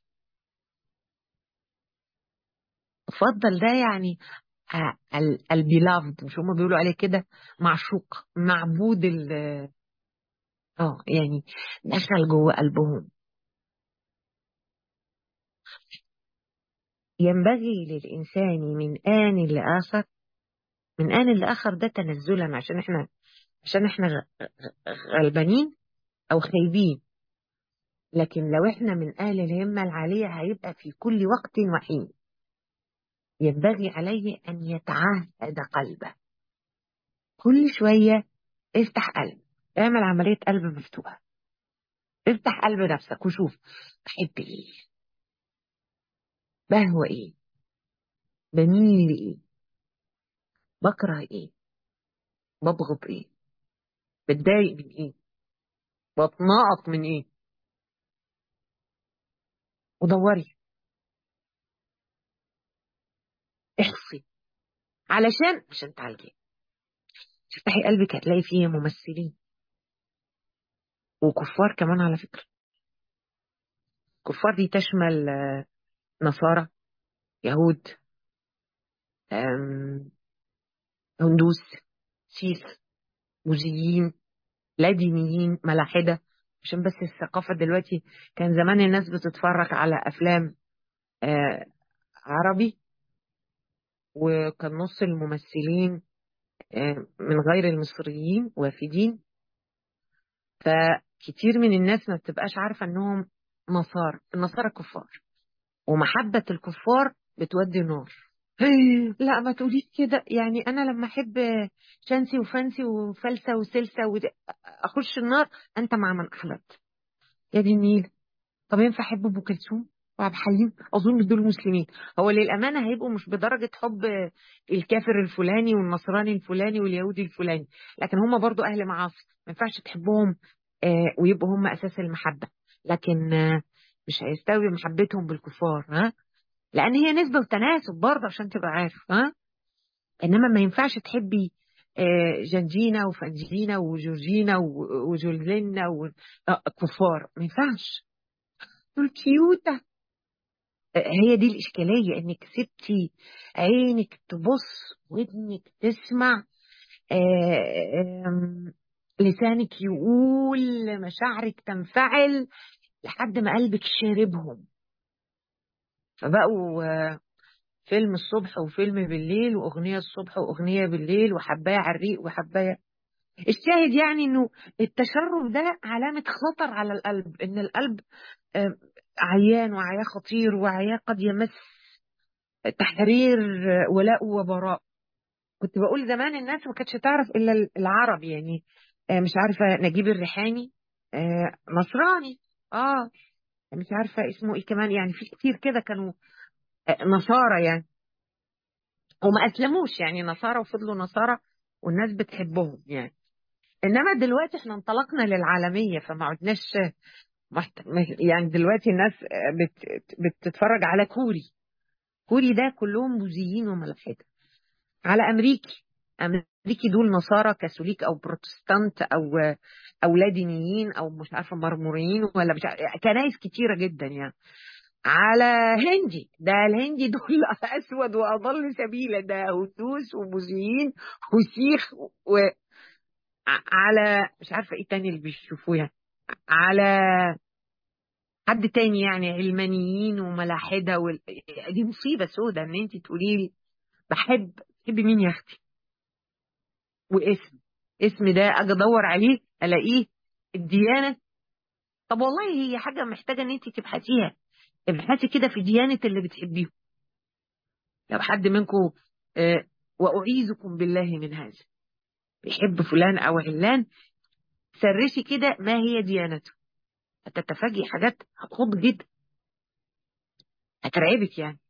مفضل ده يعني البيلافد، مش هما بيقولوا عليه كده، معشوق، معبود ال اه يعني دخل جوه قلبهم. ينبغي للإنسان من آن لآخر، من آن لآخر ده تنزلا عشان احنا عشان احنا غ- غ- غلبانين أو خايبين، لكن لو احنا من أهل الهمة العالية هيبقى في كل وقت وحين. ينبغي عليه أن يتعهد قلبه كل شوية. افتح قلب، اعمل عملية قلب مفتوحة، افتح قلب نفسك وشوف بحب ايه، بهوى ايه، بميل ايه، بكره ايه، ببغض ايه، بتضايق من ايه، بتناقض من ايه. ودوري، احصي، علشان عشان تعالجي. تفتحي قلبك هتلاقي فيه ممثلين وكفار كمان على فكرة. كفار دي تشمل آه، نصارى، يهود، آم، هندوس، سيخ، بوذيين، لا دينيين، ملاحدة. عشان بس الثقافة دلوقتي، كان زمان الناس بتتفرج على أفلام آه، عربي، وكان نص الممثلين آه، من غير المصريين وافدين، فكتير من الناس ما بتبقاش عارفة انهم نصارى. النصارى كفار، ومحبة الكفار بتودي نار. لا ما تقوليش كده، يعني انا لما احب شانسي وفانسي وفلسة وسلسة ود- اخش النار، انت مع من احببت. يا دي النيل. طب ينفع احب ام كلثوم وعبد الحليم؟ اظن دول مسلمين. هو للامانه هيبقوا مش بدرجه حب الكافر الفلاني والنصراني الفلاني واليهودي الفلاني، لكن هم برضو اهل معاصي، ما ينفعش تحبهم آه، ويبقوا هم اساس المحبه. لكن آه، مش هيستوي محبتهم بالكفار، ها، لان هي نسبه وتناسب برضه عشان تبقى عارف، ها. انما ما ينفعش تحبي آه، جنجينا وفانجينا وجورجينا و- وجولينا وكفار، ما ينفعش. دول كيوتة. هي دي الإشكالية، إنك سبتي عينك تبص، ودنك تسمع، آه، آم، لسانك يقول، مشاعرك تنفعل، لحد ما قلبك شاربهم. فبقوا آه، فيلم الصبح وفيلم بالليل، وأغنية الصبح وأغنية بالليل، وحباية على الريق وحباية. الشاهد يعني إنه التشرب ده علامة خطر على القلب، إن القلب آه، عيان، وعياه خطير، وعياه قد يمس تحرير ولاء وبراء. كنت بقول زمان الناس ما كانتش تعرف الا العرب، يعني آه، مش عارفه نجيب الريحاني آه، نصراني، اه مش عارفه اسمه ايه كمان، يعني في كتير كده كانوا آه، نصارى يعني، وما اسلموش، يعني نصارى وفضلوا نصارى والناس بتحبهم يعني. انما دلوقتي احنا انطلقنا للعالميه، فما عدناش محت... يعني دلوقتي الناس آه، بت... بتتفرج على كوري. كوري ده كلهم بوذيين وملاحده. على امريكي، امريكي دول نصارى كاثوليك او بروتستانت او او لا دينيين، او مش عارفه مرموريين ولا مش عارفة. كنايس كتيره جدا يعني. على هندي، ده الهندي دول اسود واضل سبيلا، ده هندوس وبوذيين وسيخ، وعلى مش عارفه ايه تاني اللي بيشوفوه يعني. على حد تاني يعني علمانيين وملاحده وال... دي مصيبه سودة ان انت تقولي لي بحب. تحبي مين يا اختي؟ واسم، اسم ده اجي ادور عليه الاقيه الديانه. طب والله هي حاجه محتاجه ان انت تبحثيها. ابحثي كده في ديانه اللي بتحبيهم. لو حد منكم آه واعيذكم بالله من هذا بيحب فلان او علان، سرشي كده ما هي ديانته، هتتفاجئي حاجات هتخض جدا، هترعبك يعني.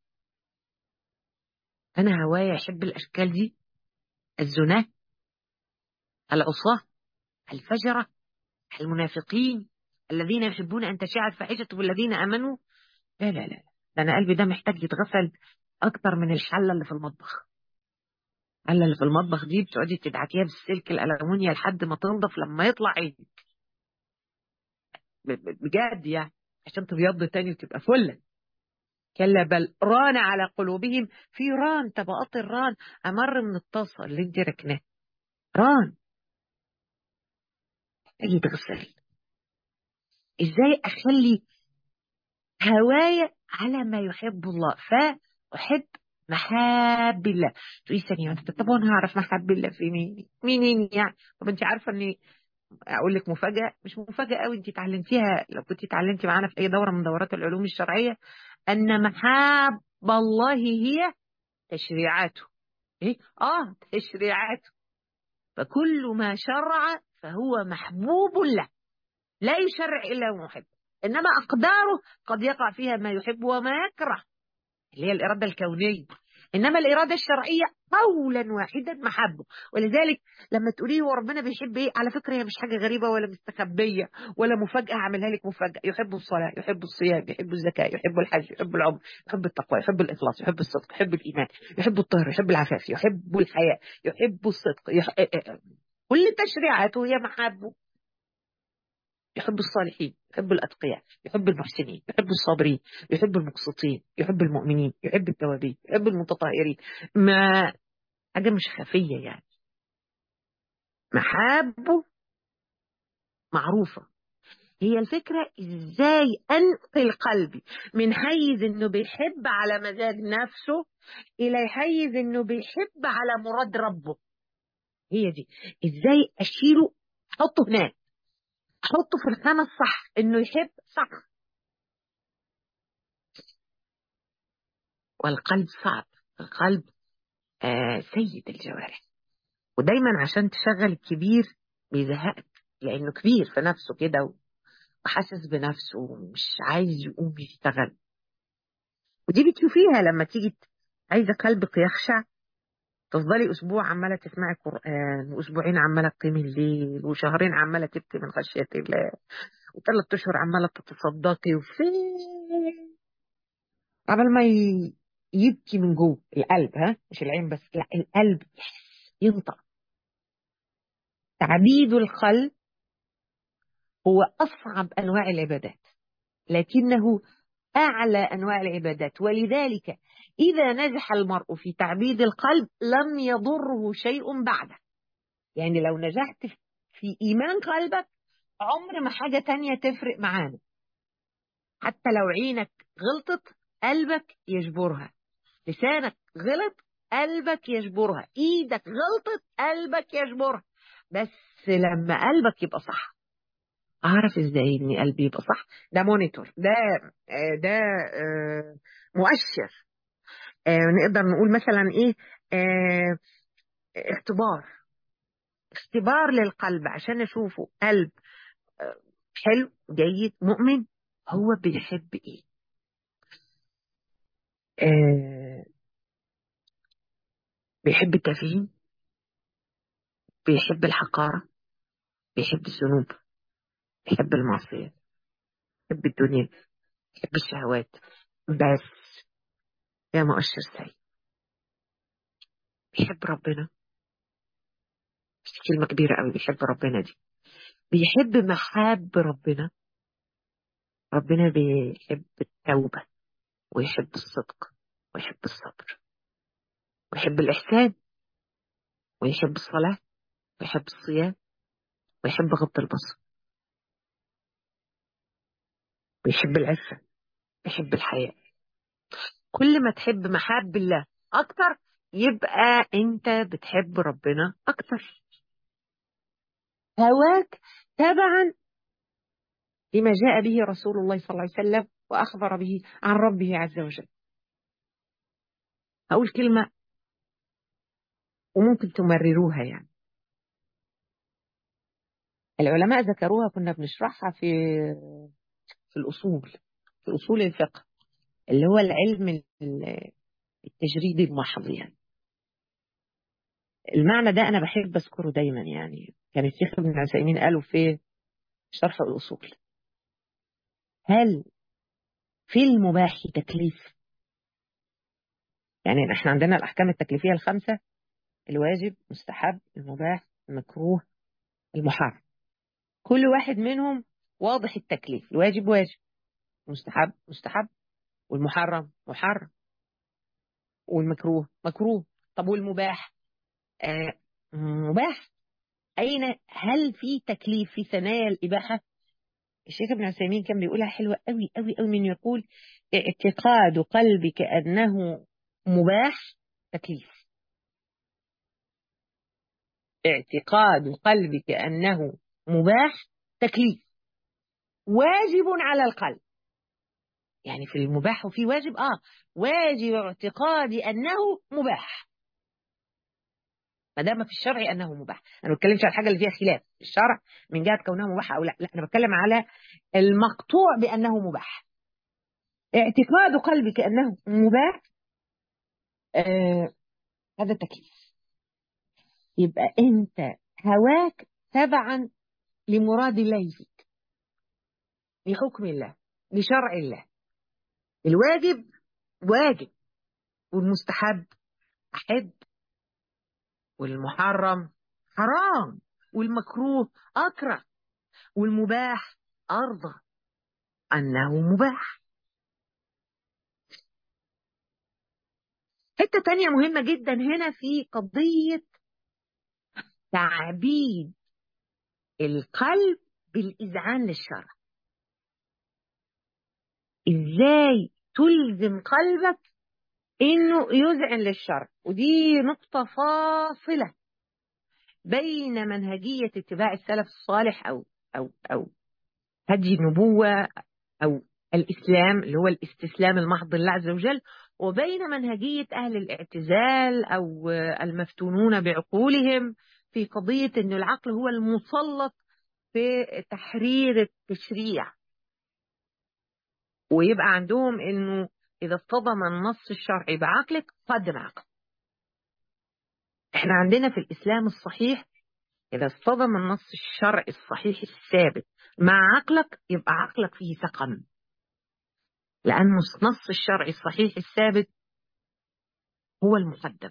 انا هوايا احب الاشكال دي، الزناه، العصاه، الفجره، المنافقين، الذين يحبون ان تشاع الفاحشه بالذين امنوا. لا لا لا، ده انا قلبي ده محتاج يتغسل اكتر من الحله اللي في المطبخ. الحله اللي في المطبخ دي بتقعدي تدعكيها بالسلك الالومنيا لحد ما تنضف، لما يطلع عينك ب- ب- بجد يعني، عشان تبيض تاني وتبقى فله. كلا بل ران على قلوبهم، في ران، طبقات الران امر من الطاسه اللي انت ركناه، ران محتاج يتغسل. ازاي اخلي هوايا على ما يحب الله؟ أحب محاب الله. تقولي ثانية واحدة، طب وأنا هعرف محاب الله في مين؟ مين مين يعني؟ طب أنت عارفة إن اقول لك مفاجاه، مش مفاجاه قوي، انت اتعلمتيها لو كنت اتعلمتي معانا في اي دوره من دورات العلوم الشرعيه، ان محاب الله هي تشريعاته. ايه؟ اه تشريعاته. فكل ما شرع فهو محبوب له، لا يشرع الا محب. انما اقداره قد يقع فيها ما يحب وما يكره، اللي هي الإرادة الكونية. إنما الإرادة الشرعية قولا واحدا محبه. ولذلك لما تقولي هو ربنا بيحب إيه، على فكرة هي مش حاجة غريبة ولا مستخبية ولا مفاجأة هعملها لك مفاجأة. يحب الصلاة، يحب الصيام، يحب الزكاة، يحب الحج، يحب العمر، يحب التقوى، يحب الإخلاص، يحب الصدق، يحب الإيمان، يحب الطهر، يحب العفاف، يحب الحياء، يحب الصدق، يح... كل تشريعاته هي محبه. يحب الصالحين، يحب الأتقياء، يحب المحسنين، يحب الصابرين، يحب المقسطين، يحب المؤمنين، يحب التوابين، يحب المتطهرين. ما حاجة مش خفية يعني، محابه معروفة. هي الفكرة ازاي انقل قلبي من حيز انه بيحب على مزاج نفسه الى حيز انه بيحب على مراد ربه. هي دي ازاي اشيله، احطه هناك، احطه في الخانة الصح، انه يحب صح. والقلب صعب، القلب آه سيد الجوارح. ودايما عشان تشغل الكبير بيزهقك، لانه كبير في نفسه كده وحاسس بنفسه ومش عايز يقوم يشتغل. ودي بتشوفيها لما تيجي ت- عايزه قلبك يخشع، تفضلي اسبوع عماله تسمعي قران، واسبوعين عماله تقيمي الليل، وشهرين عماله تبكي من خشيه الله، وثلاث اشهر عماله تتصدقي، وفين قبل ما ي- يبكي من جوه القلب، ها مش العين بس، لا القلب ينطق. تعبيد القلب هو أصعب أنواع العبادات، لكنه أعلى أنواع العبادات. ولذلك إذا نجح المرء في تعبيد القلب لم يضره شيء بعده. يعني لو نجحت في إيمان قلبك، عمر ما حاجة تانية تفرق معانا. حتى لو عينك غلطت قلبك يجبرها، لسانك غلط قلبك يجبرها، إيدك غلطت قلبك يجبرها. بس لما قلبك يبقى صح، اعرف ازاي ان قلبي يبقى صح؟ ده مونيتور، ده آه، ده آه، مؤشر. آه، نقدر نقول مثلا ايه، آه، اختبار، اختبار للقلب عشان اشوفه قلب آه، حلو جيد مؤمن. هو بيحب ايه؟ آه، بيحب التفهيم، بيحب الحقارة، بيحب الذنوب، بيحب المعصية، بيحب الدنيا، بيحب الشهوات. بس ده مؤشر سيء. بيحب ربنا، بس كلمة كبيرة قوي، بيحب ربنا دي. بيحب محاب ربنا. ربنا بيحب التوبة، ويحب الصدق، ويحب الصبر، ويحب الإحسان، ويحب الصلاة، ويحب الصيام، ويحب غض البصر، ويحب العفة، ويحب الحياء. كل ما تحب محاب الله أكتر يبقى أنت بتحب ربنا أكتر. هواك تبعا لما جاء به رسول الله صلى الله عليه وسلم وأخبر به عن ربه عز وجل. هقول كلمة وممكن تمرروها يعني. العلماء ذكروها، كنا بنشرحها في في الأصول، في أصول الفقه، اللي هو العلم ال- التجريدي المحض يعني. المعنى ده أنا بحب أذكره دايما، يعني كان الشيخ ابن عثيمين قالوا في شرح الأصول: هل في المباح تكليف؟ يعني احنا عندنا الأحكام التكليفية الخمسة: الواجب، مستحب، المباح، المكروه، المحرم. كل واحد منهم واضح التكليف. الواجب واجب، مستحب مستحب، والمحرم محرم، والمكروه مكروه. طب والمباح؟ آه مباح. أين هل في تكليف في ثنايا الإباحة؟ الشيخ ابن عثيمين كان بيقولها حلوة قوي قوي قوي، من يقول: اعتقاد قلبك أنه مباح تكليف. اعتقاد قلبك أنه مباح تكليف، واجب على القلب. يعني في المباح وفي واجب، آه واجب اعتقاد أنه مباح ما دام في الشرع أنه مباح. أنا ما بتكلمش على الحاجة اللي فيها خلاف في الشرع من جهة كونها مباح أو لا، لا أنا بتكلم على المقطوع بأنه مباح. اعتقاد قلبك أنه مباح، آه هذا تكليف. يبقى أنت هواك تبعا لمراد الله فيك، لحكم الله، لشرع الله. الواجب واجب، والمستحب أحب، والمحرم حرام، والمكروه أكره، والمباح أرضى أنه مباح. حتة تانية مهمة جدا هنا في قضية تعبيد القلب بالإذعان للشرع. إزاي تلزم قلبك إنه يذعن للشرع؟ ودي نقطة فاصلة بين منهجية اتباع السلف الصالح أو أو أو هدي النبوة أو الإسلام اللي هو الاستسلام المحض لله عز وجل، وبين منهجية أهل الاعتزال أو المفتونون بعقولهم في قضية أن العقل هو المسلط في تحرير التشريع، ويبقى عندهم أنه إذا اصطدم النص الشرعي بعقلك قدم عقل. احنا عندنا في الإسلام الصحيح إذا اصطدم النص الشرعي الصحيح الثابت مع عقلك يبقى عقلك فيه سقم، لأن النص الشرعي الصحيح الثابت هو المقدم.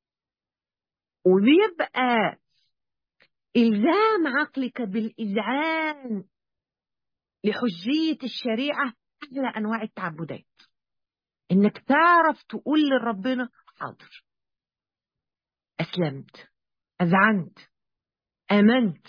وبيبقى إلزام عقلك بالإذعان لحجية الشريعة أعلى أنواع التعبدات، إنك تعرف تقول لربنا حاضر، أسلمت، أذعنت، آمنت.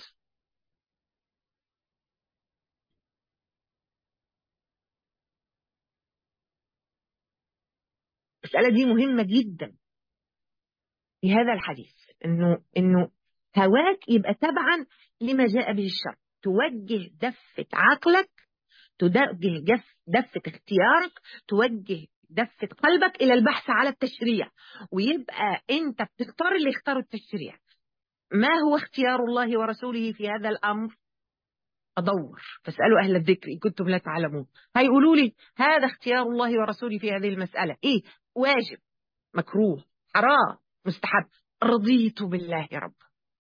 المسألة دي مهمة جدا في هذا الحديث، إنه إنه هواك يبقى تبعا لما جاء به الشرع، توجه دفة عقلك، توجه جف دفة اختيارك، توجه دفة قلبك إلى البحث على التشريع، ويبقى أنت بتختار اللي يختاروا التشريع. ما هو اختيار الله ورسوله في هذا الأمر؟ أدور فاسألوا أهل الذكر إن كنتم لا تعلمون. هيقولوا لي هذا اختيار الله ورسوله في هذه المسألة إيه؟ واجب، مكروه، حرام، مستحب. رضيت بالله رب،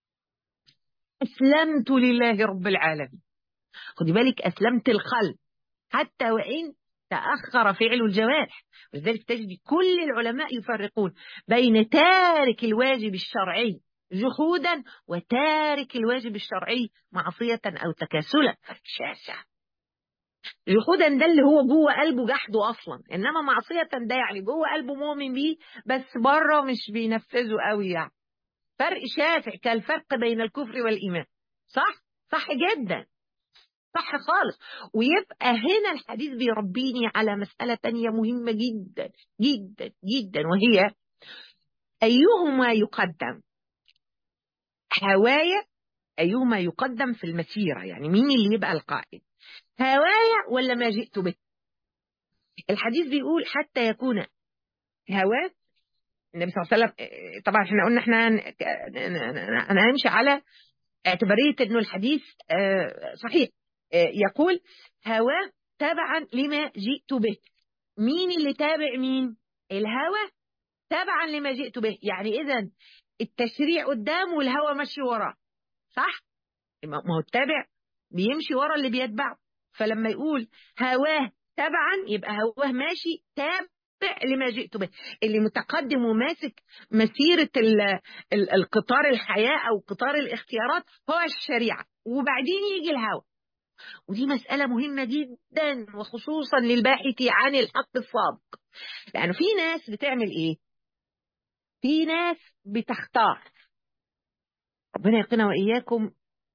أسلمت لله رب العالمين. خدي بالك، أسلمت القلب حتى وإن تأخر فعل الجوارح. ولذلك تجد كل العلماء يفرقون بين تارك الواجب الشرعي جحودا وتارك الواجب الشرعي معصية أو تكاسلا. شاسع. جحودا ده اللي هو جوه قلبه جحده أصلا، إنما معصية ده يعني جوه قلبه مؤمن بيه بس بره مش بينفذه قوي. يعني فرق شاسع كالفرق بين الكفر والإيمان. صح؟ صح جدا، صح خالص. ويبقى هنا الحديث بيربيني على مسألة تانية مهمة جدا جدا جدا، وهي أيهما يقدم؟ هوايا أيهما يقدم في المسيرة؟ يعني مين اللي يبقى القائد، هوايا ولا ما جئت به؟ الحديث بيقول حتى يكون هواه. النبي صلى الله عليه وسلم طبعا احنا قلنا احنا انا هنمشي على اعتبارية انه الحديث صحيح. يقول هواه تبعا لما جئت به. مين اللي تابع مين؟ الهوى تبعا لما جئت به. يعني اذا التشريع قدامه والهوى ماشي وراه، صح؟ ما هو التابع بيمشي ورا اللي بيتبعه. فلما يقول هواه تبعا يبقى هواه ماشي تابع لما جئت به. اللي متقدم وماسك مسيرة ال ال القطار الحياة أو قطار الاختيارات هو الشريعة، وبعدين يجي الهوى. ودي مسألة مهمة جدا وخصوصا للباحث عن الحق الصادق، لأنه في ناس بتعمل إيه؟ في ناس بتختار. ربنا يقنا وإياكم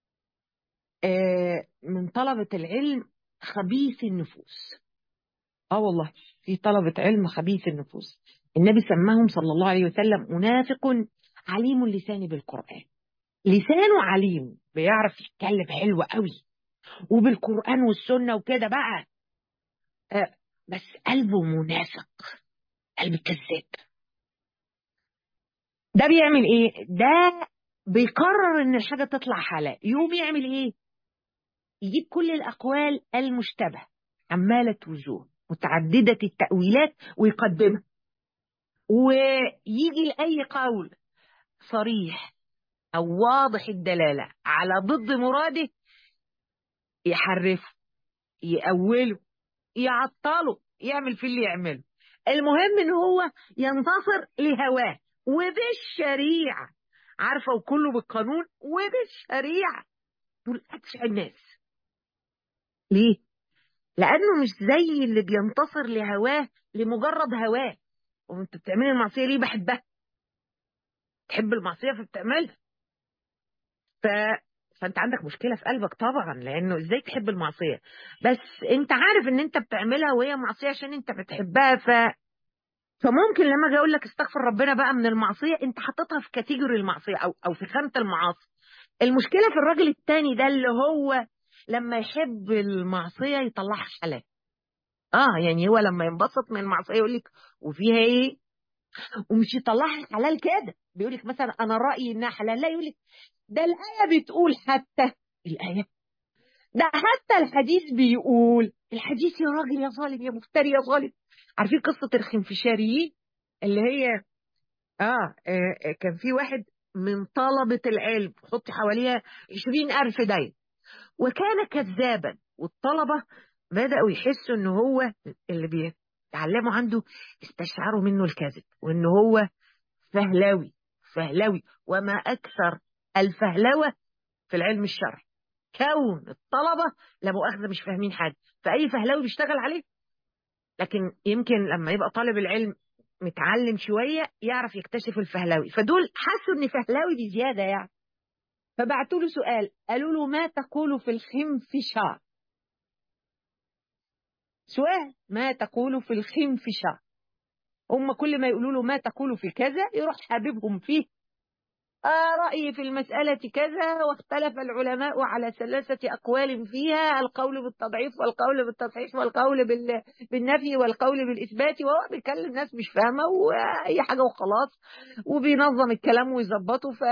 آه من طلبة العلم خبيث النفوس. اه والله في طلبة علم خبيث النفوس، النبي سماهم صلى الله عليه وسلم منافق عليم اللسان بالقرآن. لسانه عليم، بيعرف يتكلم حلو قوي وبالقرآن والسنة وكده بقى، آه بس قلبه منافق، قلب كذاب. ده بيعمل ايه؟ ده بيقرر ان الحاجة تطلع حلال، يقوم يعمل ايه؟ يجيب كل الأقوال المشتبه عمالة وجوه متعددة التأويلات ويقدمها، ويجي لأي قول صريح أو واضح الدلالة على ضد مراده يحرفه، يأوله، يعطله، يعمل في اللي يعمله. المهم ان هو ينتصر لهواه وبالشريعة، عارفة، وكله بالقانون وبالشريعة. دول أكشع الناس. ليه؟ لأنه مش زي اللي بينتصر لهواه لمجرد هواه. وانت بتعملي المعصية ليه؟ بحبها. تحب المعصية فبتعملها. ف... فانت عندك مشكلة في قلبك طبعا، لانه ازاي تحب المعصية بس انت عارف ان انت بتعملها وهي معصية عشان انت بتحبها. ف... فممكن لما اجي اقول لك استغفر ربنا بقى من المعصية، انت حاططها في كاتيجوري المعصية او او في خانة المعاصي. المشكلة في الراجل التاني ده اللي هو لما يحب المعصية يطلعها حلال. اه يعني هو لما ينبسط من المعصية يقول لك وفيها ايه، ومش يطلعها حلال كده. بيقول لك مثلا انا رأيي انها حلال، لا، يقول لك ده الآية بتقول، حتى الآية، ده حتى الحديث بيقول. الحديث يا راجل يا ظالم يا مفتري يا ظالم. عارفين قصة الخنفشاريين اللي هي آه, آه, آه كان في واحد من طلبة العلم، حط حواليها عشرين ألف دايرة، وكان كذابا، والطلبة بدأوا يحسوا إن هو اللي بيتعلموا عنده استشعروا منه الكذب، وإن هو فهلاوي. فهلاوي، وما أكثر الفهلوة في العلم الشرعي. كون الطلبة لا مؤاخذة مش فاهمين حاجة، فأي فهلاوي بيشتغل عليه. لكن يمكن لما يبقى طالب العلم متعلم شوية يعرف يكتشف الفهلاوي، فدول حسوا إن فهلاوي بزيادة يعني. فبعتوا له سؤال، قالوا له ما تقول في الخنفشار؟ سؤال، ما تقول في الخنفشار؟ هم كل ما يقولوا له ما تقول في كذا يروح حاببهم فيه. آه رأيي في المسألة كذا، واختلف العلماء على ثلاثة أقوال فيها، القول بالتضعيف والقول بالتصحيح والقول بال... بالنفي والقول بالإثبات. وهو بيكلم ناس مش فاهمة وأي حاجة وخلاص، وبينظم الكلام ويظبطه. ف...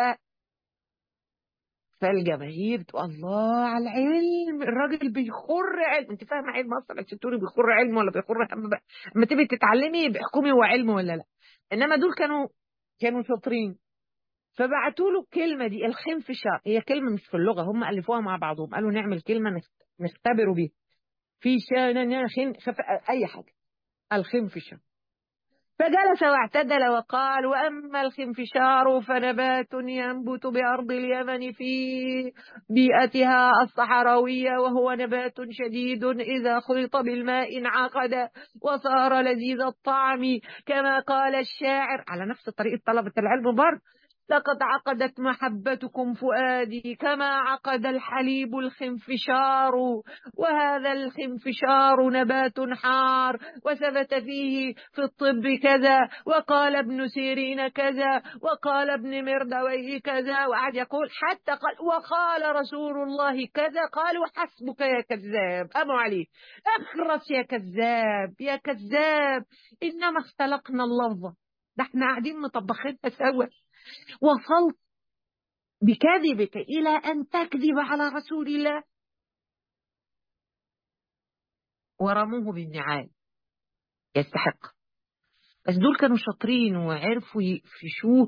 فالجماهير تقول الله على العلم، الراجل بيخر علم. انت فاهمة علم اصلا عشان تقولي بيخر علم ولا بيخر هم بقى؟ اما تبي تتعلمي بحكمي هو علم ولا لا. انما دول كانوا كانوا شاطرين. فبعتوا له الكلمة دي الخنفشة. هي كلمة مش في اللغة، هم ألفوها مع بعضهم، قالوا نعمل كلمة نخت- نختبروا بيها في شان خن خف... أي حاجة، الخنفشة. فجلس واعتدل وقال وأما الخنفشار فنبات ينبت بأرض اليمن في بيئتها الصحراوية، وهو نبات شديد إذا خلط بالماء انعقد وصار لذيذ الطعم، كما قال الشاعر. على نفس طريقة طلبة العلم برضه، لقد عقدت محبتكم فؤادي كما عقد الحليب الخنفشار، وهذا الخنفشار نبات حار، وثبت فيه في الطب كذا، وقال ابن سيرين كذا، وقال ابن مردويه كذا، وقعد يقول حتى قال وقال رسول الله كذا. قالوا حسبك يا كذاب، أبو علي اخرس يا كذاب يا كذاب، إنما اختلقنا اللفظة، ده احنا قاعدين مطبخينها سوا. وصلت بكذبك إلى أن تكذب على رسول الله. ورموه بالنعال، يستحق. بس دول كانوا شاطرين وعرفوا يقفشوه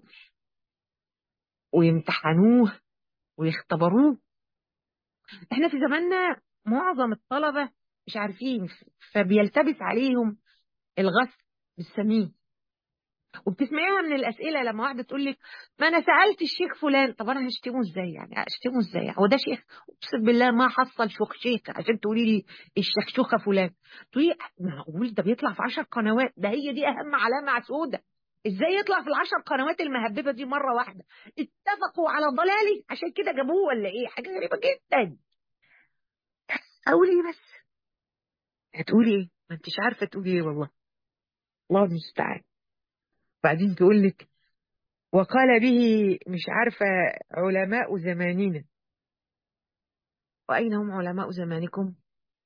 ويمتحنوه ويختبروه. احنا في زماننا معظم الطلبة مش عارفين، فبيلتبس عليهم الغث بالسمين. وبتسمعيها من الأسئلة لما واحدة تقول لك ما أنا سألت الشيخ فلان. طب أنا هشتمه إزاي يعني؟ هشتمه إزاي؟ هو ده شيخ؟ أقسم بالله ما حصل شيخ عشان تقولي لي الشيخشوخة فلان. تقولي معقول ده بيطلع في عشر قنوات؟ ده هي دي أهم علامة سودة. إزاي يطلع في العشر قنوات المهببة دي مرة واحدة؟ اتفقوا على ضلالي عشان كده جابوه ولا إيه؟ حاجة غريبة جدا. أقول إيه بس؟ هتقولي إيه؟ ما أنتش عارفة تقولي إيه والله. الله المستعان. بعدين تقول لك وقال به مش عارفة علماء زماننا. وأين هم علماء زمانكم؟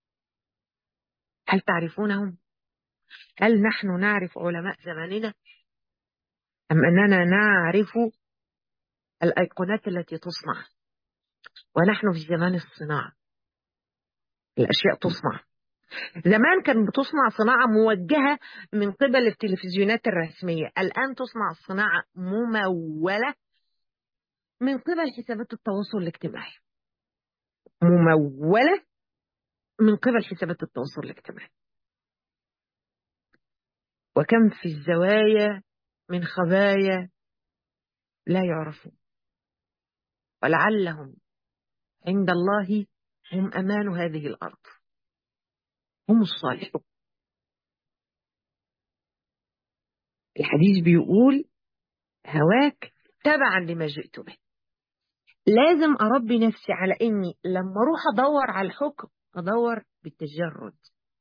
هل تعرفونهم؟ هل نحن نعرف علماء زماننا أم أننا نعرف الأيقونات التي تصنع؟ ونحن في زمان الصناعة، الأشياء تصنع. زمان كان بتصنع صناعة موجهة من قبل التلفزيونات الرسمية، الآن تصنع صناعة ممولة من قبل حسابات التواصل الاجتماعي. ممولة من قبل حسابات التواصل الاجتماعي. وكم في الزوايا من خبايا لا يعرفون، ولعلهم عند الله هم أمان هذه الأرض، هم الصالحون. الحديث بيقول هواك تبعا لما جئت به. لازم أربي نفسي على إني لما أروح أدور على الحكم أدور بالتجرد.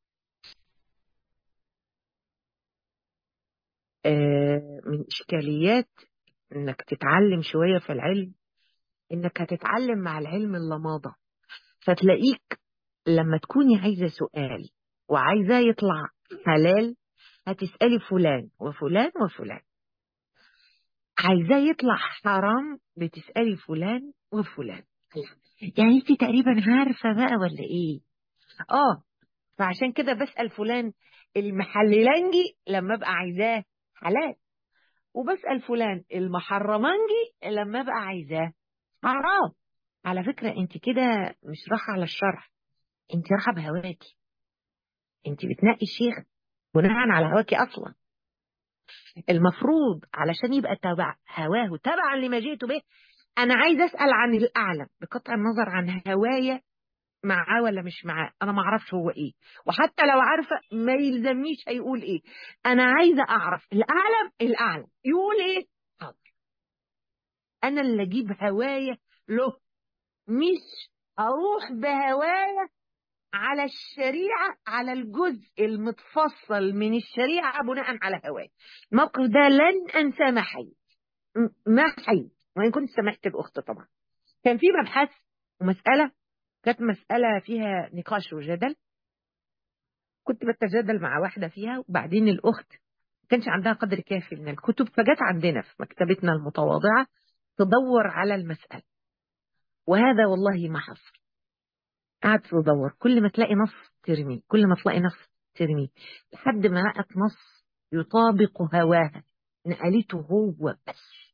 آه من إشكاليات إنك تتعلم شوية في العلم إنك هتتعلم مع العلم اللماضة، فتلاقيك لما تكوني عايزة سؤال وعايزاه يطلع حلال هتسألي فلان وفلان وفلان، عايزاه يطلع حرام بتسألي فلان وفلان. يعني انت تقريبا عارفة بقى ولا ايه؟ اه، فعشان كده بسأل فلان المحللانجي لما ابقى عايزاه حلال، وبسأل فلان المحرمانجي لما ابقى عايزاه حرام. على فكرة انت كده مش رايحة على الشرح، انت رايحة بهواكي، انت بتنقي الشيخ بناء على هواكي اصلا. المفروض علشان يبقى تبع هواه تبعا لما جئت به انا عايز اسال عن الاعلم بقطع النظر عن هوايا معاه ولا مش معاه، انا ما اعرفش هو ايه، وحتى لو عارفه ما يلزمنيش هيقول ايه. انا عايزه اعرف الاعلم، الاعلم يقول ايه حاضر، انا اللي اجيب هوايا له، مش اروح بهوايا على الشريعة، على الجزء المتفصل من الشريعة بناء على هواي. الموقف ده لن أنسى ما حي ما حي وإن كنت سمحت الأخت طبعا. كان في مبحث ومسألة، كانت مسألة فيها نقاش وجدل، كنت بتجادل مع واحدة فيها، وبعدين الأخت ما كانش عندها قدر كافي من الكتب، فجت عندنا في مكتبتنا المتواضعة تدور على المسألة، وهذا والله ما حصل. قعدت تدور، كل ما تلاقي نص ترمي، كل ما تلاقي نص ترمي، لحد ما لقت نص يطابق هواها نقلته هو بس.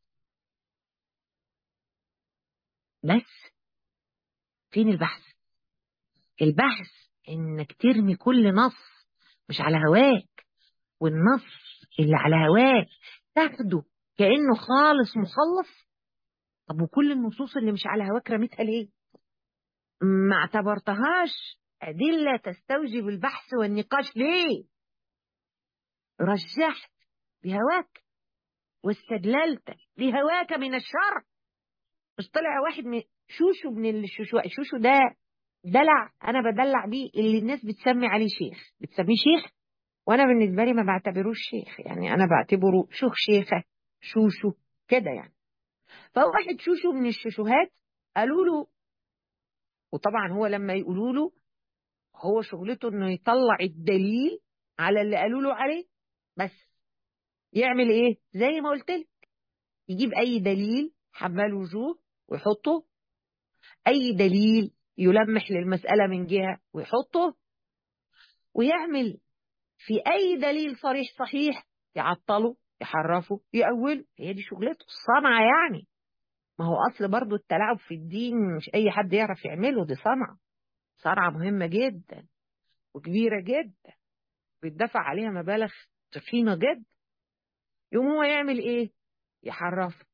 بس فين البحث؟ البحث انك ترمي كل نص مش على هواك، والنص اللي على هواك تاخده كأنه خالص مخلص. طب وكل النصوص اللي مش على هواك رميتها ليه؟ ما اعتبرتهاش أدلة تستوجب البحث والنقاش ليه؟ رجحت بهواك واستدللت بهواك من الشر. مش طلع واحد من شوشو من الشوشو، شوشو ده دلع انا بدلع بيه اللي الناس بتسمي عليه شيخ، بتسميه شيخ، وانا بالنسبه لي ما بعتبروش شيخ، يعني انا بعتبره شيخ شيخه شوشو كده يعني. فواحد شوشو من الشوشوهات قالوا له، وطبعا هو لما يقولوا له هو شغلته انه يطلع الدليل على اللي قالوا له عليه، بس يعمل ايه زي ما قلت لك، يجيب اي دليل حمال وجوه ويحطه، اي دليل يلمح للمسألة من جهة ويحطه، ويعمل في اي دليل صريح صحيح يعطله يحرفه يأوله. هي دي شغلته الصنعة يعني. ما هو اصل برضو التلاعب في الدين مش اي حد يعرف يعمله، دي صنعة، صنعة مهمة جدا وكبيرة جدا بيدفع عليها مبالغ تخينة جدا. يوم هو يعمل ايه؟ يحرفه.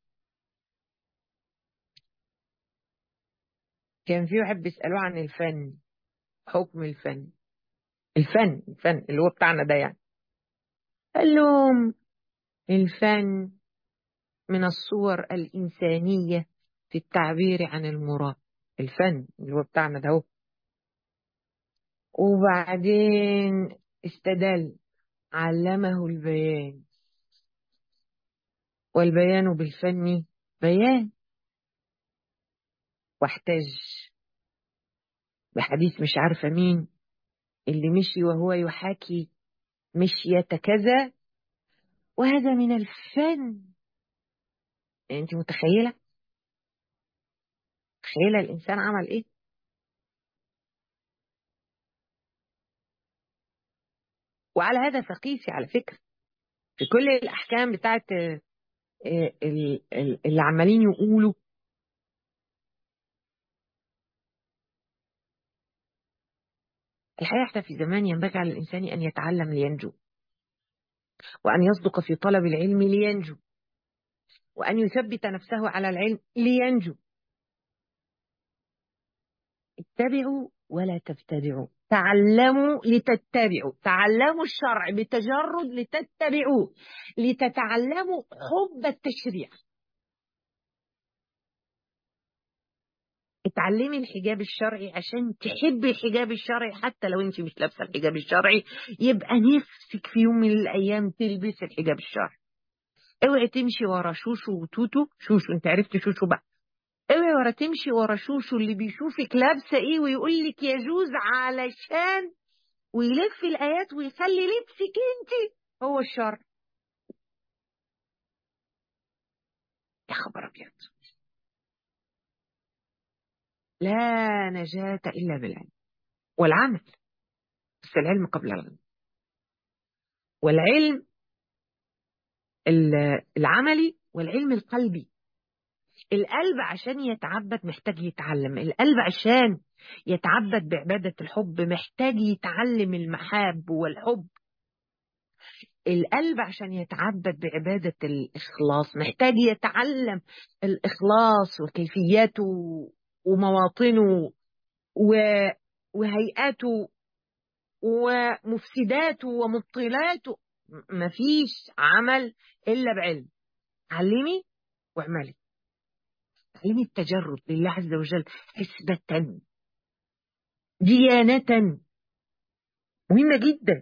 كان في واحد بيسألوه عن الفن، حكم الفن، الفن الفن اللي هو بتاعنا ده يعني، قال لهم الفن من الصور الإنسانية في التعبير عن المراد. الفن اللي هو بتاعنا ده هو. وبعدين استدل علمه البيان والبيان بالفن بيان. واحتج بحديث مش عارفة مين اللي مشي وهو يحاكي مشية كذا، وهذا من الفن. يعني انت متخيلة متخيلة الإنسان عمل إيه؟ وعلى هذا فقيسي على فكرة في كل الأحكام بتاعت آه، آه، ال- ال- اللي عمالين يقولوا. الحقيقة احنا في زمان ينبغي على الإنسان أن يتعلم لينجو، وأن يصدق في طلب العلم لينجو، وأن يثبت نفسه على العلم لينجو. اتبعوا ولا تبتدعوا، تعلموا لتتبعوا، تعلموا الشرع بتجرد لتتبعوه، لتتعلموا حب التشريع. اتعلمي الحجاب الشرعي عشان تحبي الحجاب الشرعي، حتى لو انت مش لابسه الحجاب الشرعي يبقى نفسك في يوم من الايام تلبسي الحجاب الشرعي. اوعي تمشي ورا شوشو وتوتو. شوشو انت عرفت شوشو بقى. اوعي ورا تمشي ورا شوشو اللي بيشوفك لابسه ايه ويقول لك يجوز علشان، ويلف الآيات ويخلي لبسك انت هو الشر. يا خبر أبيض. لا نجاة إلا بالعلم والعمل، بس العلم قبل العمل. والعلم ال- العملي والعلم القلبي. القلب عشان يتعبد محتاج يتعلم، القلب عشان يتعبد بعبادة الحب محتاج يتعلم المحاب والحب. القلب عشان يتعبد بعبادة الإخلاص محتاج يتعلم الإخلاص وكيفياته ومواطنه و- وهيئاته ومفسداته ومبطلاته. م- مفيش عمل إلا بعلم. علمي واعملي. علمي التجرد لله عز وجل حسبة ديانة. مهمة جدا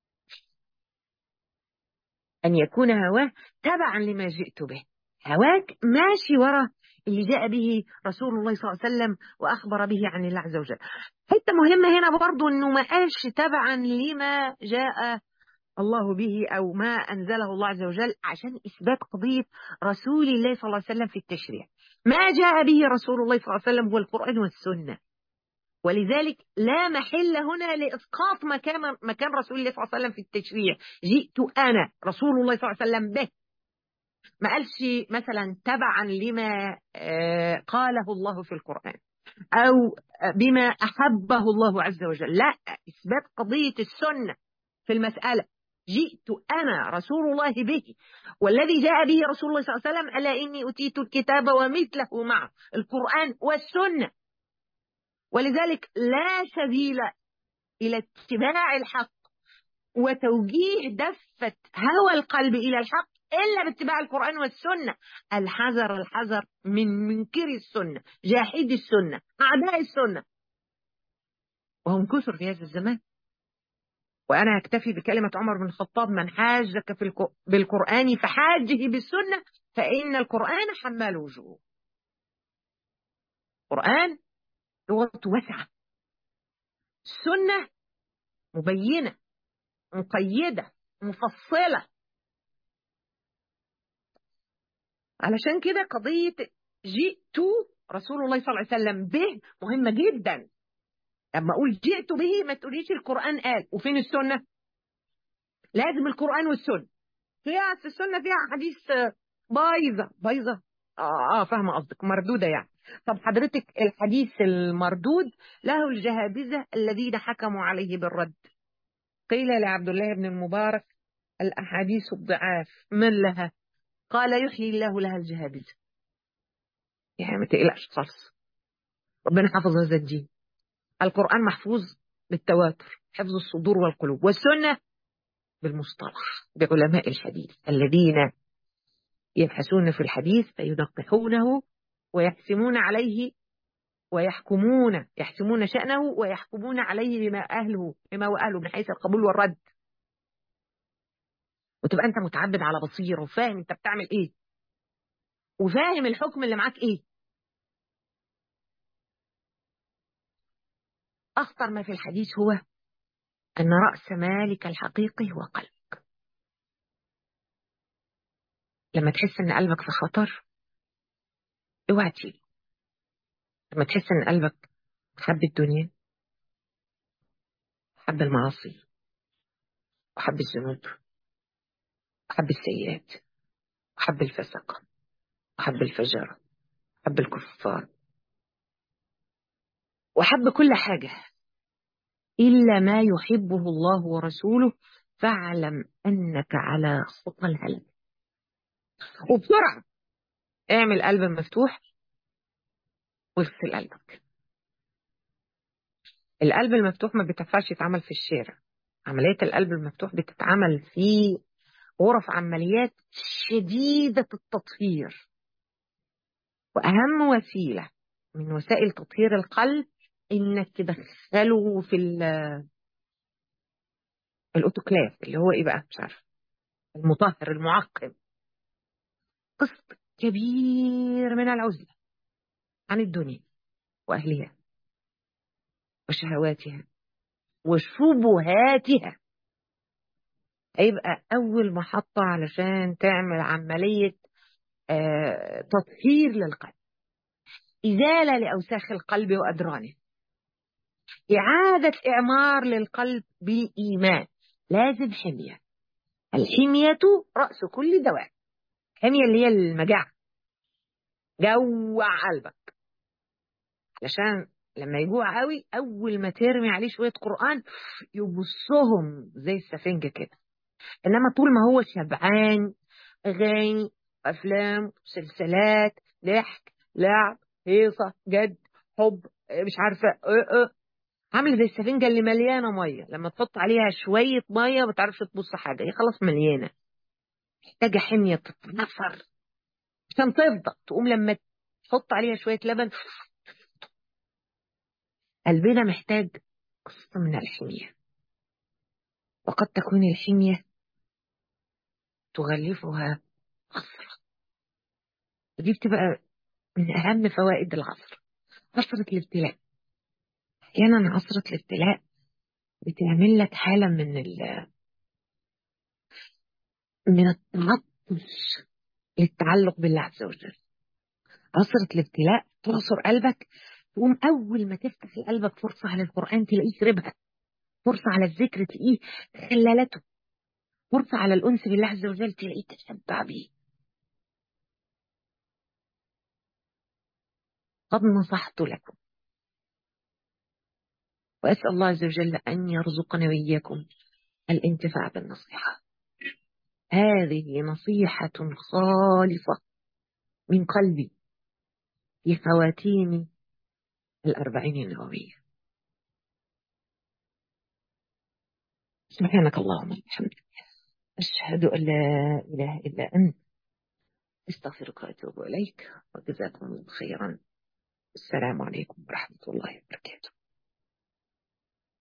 أن يكون هواه تبعا لما جئت به. هواك ماشي ورا اللي جاء به رسول الله صلى الله عليه وسلم وأخبر به عن الله عز وجل. حتة مهمة هنا برضو أنه ما قالش تبعا لما جاء الله به أو ما أنزله الله عز وجل عشان إثبات قضية رسول الله صلى الله عليه وسلم في التشريع. ما جاء به رسول الله صلى الله عليه وسلم هو القرآن والسنة، ولذلك لا محل هنا لإسقاط مكان مكان رسول الله صلى الله عليه وسلم في التشريع. جئت أنا رسول الله صلى الله عليه وسلم به. ما قالش مثلا تبعا لما آه، قاله الله في القرآن أو بما أحبه الله عز وجل، لا، إثبات قضية السنة في المسألة. جئت أنا رسول الله به، والذي جاء به رسول الله صلى الله عليه وسلم ألا إني أتيت الكتاب ومثله معه، القرآن والسنة. ولذلك لا سبيل إلى اتباع الحق وتوجيه دفة هوى القلب إلى الحق إلا باتباع القرآن والسنة. الحذر الحذر من منكر السنة، جاحد السنة، أعداء السنة، وهم كثر في هذا الزمان. وأنا أكتفي بكلمة عمر بن الخطاب: من حاجك في الك... بالقرآن فحاجه بالسنة فإن القرآن حمال وجوه. القرآن لغته واسعة، السنة مبينة مقيدة مفصلة. علشان كده قضية جئت رسول الله صلى الله عليه وسلم به مهمة جدا. لما أقول جئت به ما تقوليش القرآن قال وفين السنة. لازم القرآن والسنة. فيها في السنة فيها حديث آه، بايظة بايظة. اه اه فاهمة قصدك، مردودة يعني. طب حضرتك الحديث المردود له الجهابذة الذين حكموا عليه بالرد. قيل لعبد الله بن المبارك: الأحاديث الضعاف من لها؟ قال: يحيي الله لها الجهابذة. يعني ما تقلقش خالص، ربنا حفظ هذا الدين. القرآن محفوظ بالتواتر، حفظ الصدور والقلوب، والسنة بالمصطلح بعلماء الحديث الذين يبحثون في الحديث فينقحونه ويحسمون عليه ويحكمون يحسمون شأنه ويحكمون عليه بما أهله بما هو أهله من حيث القبول والرد. وتبقى أنت متعبد على بصيرة وفاهم أنت بتعمل إيه. وفاهم الحكم اللي معاك ايه. اخطر ما في الحديث هو ان رأس مالك الحقيقي هو قلب. لما تحس ان قلبك في خطر اوعى تسيبه. لما تحس ان قلبك حب الدنيا، حب المعاصي، وحب الذنوب، وحب السيئات، وحب الفسق، وحب الفجر، وحب الكفار، وحب كل حاجة إلا ما يحبه الله ورسوله، فاعلم أنك على خطى الهلك. وبسرعة اعمل قلب مفتوح واغسل قلبك. القلب المفتوح ما بتنفعش يتعمل في الشارع. عملية القلب المفتوح بتتعمل في غرف عمليات شديدة التطهير. وأهم وسيلة من وسائل تطهير القلب إنك تدخله في ال- الأوتوكلاف، اللي هو إيه بقى، مش عارف، المطهر المعقم. قسط كبير من العزلة عن الدنيا وأهلها وشهواتها وشبهاتها هيبقى أول محطة علشان تعمل عملية آه تطهير للقلب، إزالة لأوساخ القلب وأدرانه، إعادة إعمار للقلب بالإيمان. لازم حمية. الحمية رأس كل دواء. حمية اللي هي المجاعة، جوع قلبك علشان لما يجوع قوي أول ما ترمي عليه شوية قرآن يبصهم زي السفنجة كده. إنما طول ما هو شبعان أغاني، أفلام، سلسلات، ضحك، لعب، هيصة، جد، حب، مش عارفة اه اه عامل زي السفنجة اللي مليانة مية، لما تحط عليها شوية مية ما تعرفش تبص حاجة، هي خلاص مليانة. محتاجة حمية تتنفر عشان تفضل تقوم. لما تحط عليها شوية لبن، قلبنا محتاج قسط من الحمية. وقد تكون الحمية تغلفها عصرة. دي بتبقى من أهم فوائد العصر، عصرة الابتلاء. أحيانا عصرة الابتلاء بتعمل لك حالة من ال من التعطش للتعلق بالله عز وجل. عصرة الابتلاء تعصر قلبك، تقوم أول ما تفتح لقلبك فرصة على القرآن تلاقيه شربها، فرصة على الذكر تلاقيه خلالته، فرصة على الأنس بالله عز وجل تلاقيه تشبع بيه. قد نصحت لكم، وأسأل الله عز وجل أن يرزقنا وإياكم الانتفاع بالنصيحة. هذه نصيحة خالصة من قلبي في خواتيم الأربعين النووية. سبحانك اللهم وبحمدك، أشهد أن لا إله إلا أنت، استغفرك وأتوب إليك، وجزاكم الله خيرا. السلام عليكم ورحمة الله وبركاته.